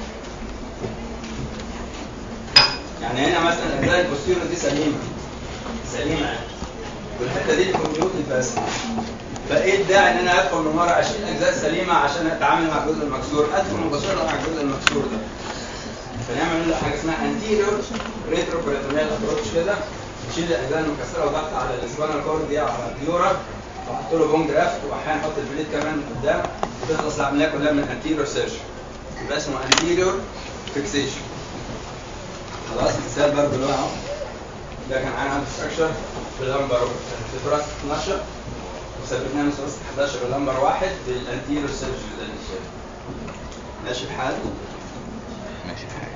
يعني هنا مثلا اجزاء البوستيريور دي سليمه سليمه والحته دي كونجوتيف بس، فايه الداعي ان انا ادخل من ورا اشيل اجزاء سليمه عشان اتعامل مع الجزء المكسور؟ ادخل مباشره مع الجزء المكسور ده. فنعمل له حاجه اسمها انتيريور ريترو بريتونيال ابروتش كده، نشيل الاجزاء المكسره وضغط على الاسبانال كورد دي على الديورا، واحط له بون جرافت، واحيانا احط البليد كمان قدام، وتخلص العمليه كلها من الانتيريور سيرجري. يبقى اسمه انتيريور فيكسيشن. خلاص مثال برضه اللي هو اهو، ده كان عين عنده ستراكشر في اللمبر في تراس اثناشر، وثبتناه من تراس احداشر اللمبر واحد بالانتيريور سيرجري زي اللي شايف. ماشي الحال؟ ماشي الحال.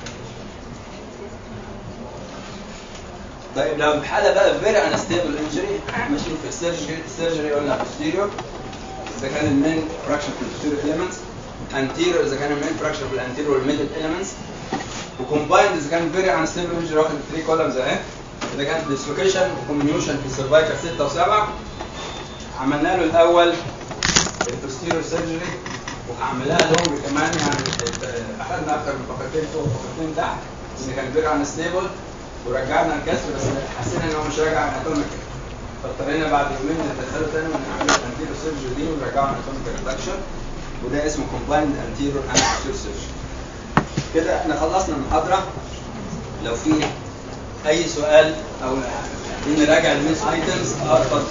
طيب لو بحاله بقى فيري انستيبل انجري، ماشيين في السيرجري، السيرجري قلنا بوستيريور اذا كان المين فراكشر في البوستيريور اليمنتس، انتيريور اذا كان المين فراكشر في الانتيريور والميدل اليمنتس، وكومبايند اذا كان فيري انستيبل انجري واخد ثري كولمز اهي، اذا كان ديسلوكيشن وكوميونيوشن في السيرفايكال ستة وسبعة. عملنا له الاول البوستيريور سيرجري وعملناها لونج كمان، يعني اخذنا اكثر من فقرتين فوق وفقرتين تحت، ان كان فيري انستيبل ورجعنا الكسر، بس حسينا ان هو مش راجع اناتوميكال، فاضطرينا بعد يومين ندخله تاني ونعمل الانتيريور سيرجري دي ونرجعه اناتوميكال ريدكشن، وده اسمه كومبايند انتيريور اند بوستيريور سيرجري. كده احنا خلصنا المحاضره. لو في اي سؤال او نراجع الميس ايتمز اه اتفضل.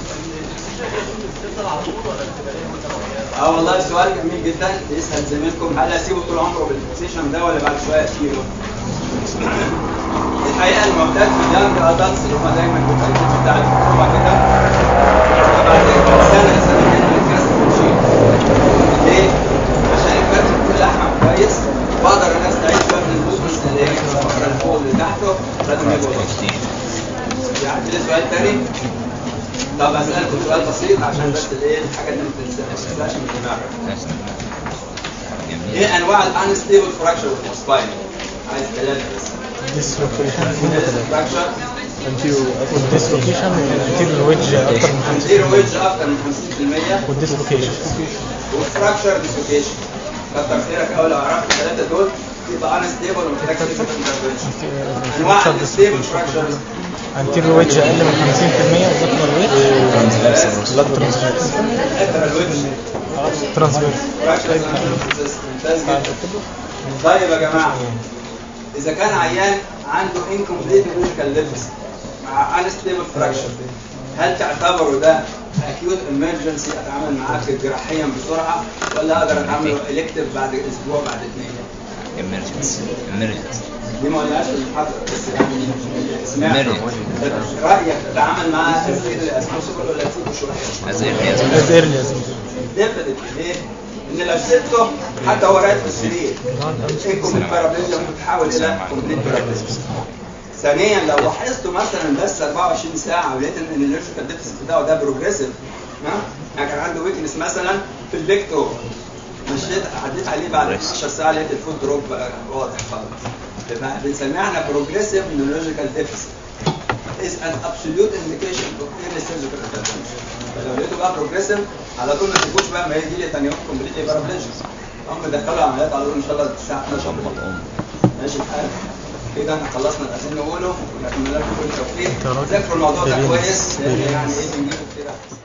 اه والله سؤال جميل جدا، يسال زميلكم هل اسيبه طول عمره بالفيكسيشن ده ولا بعد شويه اشيله؟ الحقيقه المعتاد في اليانج ادلتس اللي هم دايما بيبقى بتاع الحكومه كده، بعد سنه سنتين الكاس بتشيل. ليه؟ عشان الكاس بتلحم كويس، بعض النيبولا. يعني ليه سؤال تاني؟ طب اسالكم سؤال بسيط عشان بس الايه الحاجه اللي ما تنساش من دماغك. ايه انواع الانستيبل فراكشر والسباين؟ عايز ثلاثه بس. ديسلوكيشن فراكشر والديسلوكيشن والانتيريور ويدج اكتر من انتيريور ويدج اكتر من خمسين في المية والديسلوكيشن والفراكشر ديسلوكيشن. كتر خيرك اول لو عرفت الثلاثه دول يبقى انستيبل وفراكشر. انواع الانستيبل فراكشر انتيريور ويدج اقل من خمسين في المية واللاترال ويدج لاترال ويدج ترانسفيرس. طيب يا جماعه اذا كان عيان عنده incomplete surgical lips مع unstable fracture هل تعتبره ده acute emergency اتعامل معاه جراحيا بسرعه ولا اقدر اتعامل elective بعد اسبوع بعد اثنين؟ emergency emergency دي ما قلناش في المحاضره بس يعني سمعت رايك تتعامل معاه as early as possible ولا تسيبه شويه؟ as early as از ايرلي از definitely ليه؟ ان لو سبته حتى هو رايح في السرير incomplete paraplegia ممكن تحول الى complete paraplegia. ثانيا لو لاحظتوا مثلا بس أربعة وعشرين ساعه ولقيت ان الالكتريكال ديفيسيت بتاعه ده بروجريسيف يعني كان عنده ويكنس مثلا في الليكتو مشيت عديت عليه بعد اتناشر ساعه لقيت الفود دروب واضح خالص يبقى بنسميها احنا بروجريسيف نيورولوجيكال ديفيسيت is an absolute indication of any surgical intervention. فلو لقيته بقى بروجريسيف على طول ما تسيبوش بقى ما هي دي ثاني يوم كومبليتلي بارابليجيا هم بيدخلوا عمليات على طول ان شاء الله الساعه اتناشر ماشي الحال كده احنا خلصنا الاسئله نقوله ونتمنى لكم كل التوفيق. ذاكروا الموضوع ده كويس لان يعني ايه بنجيبه كده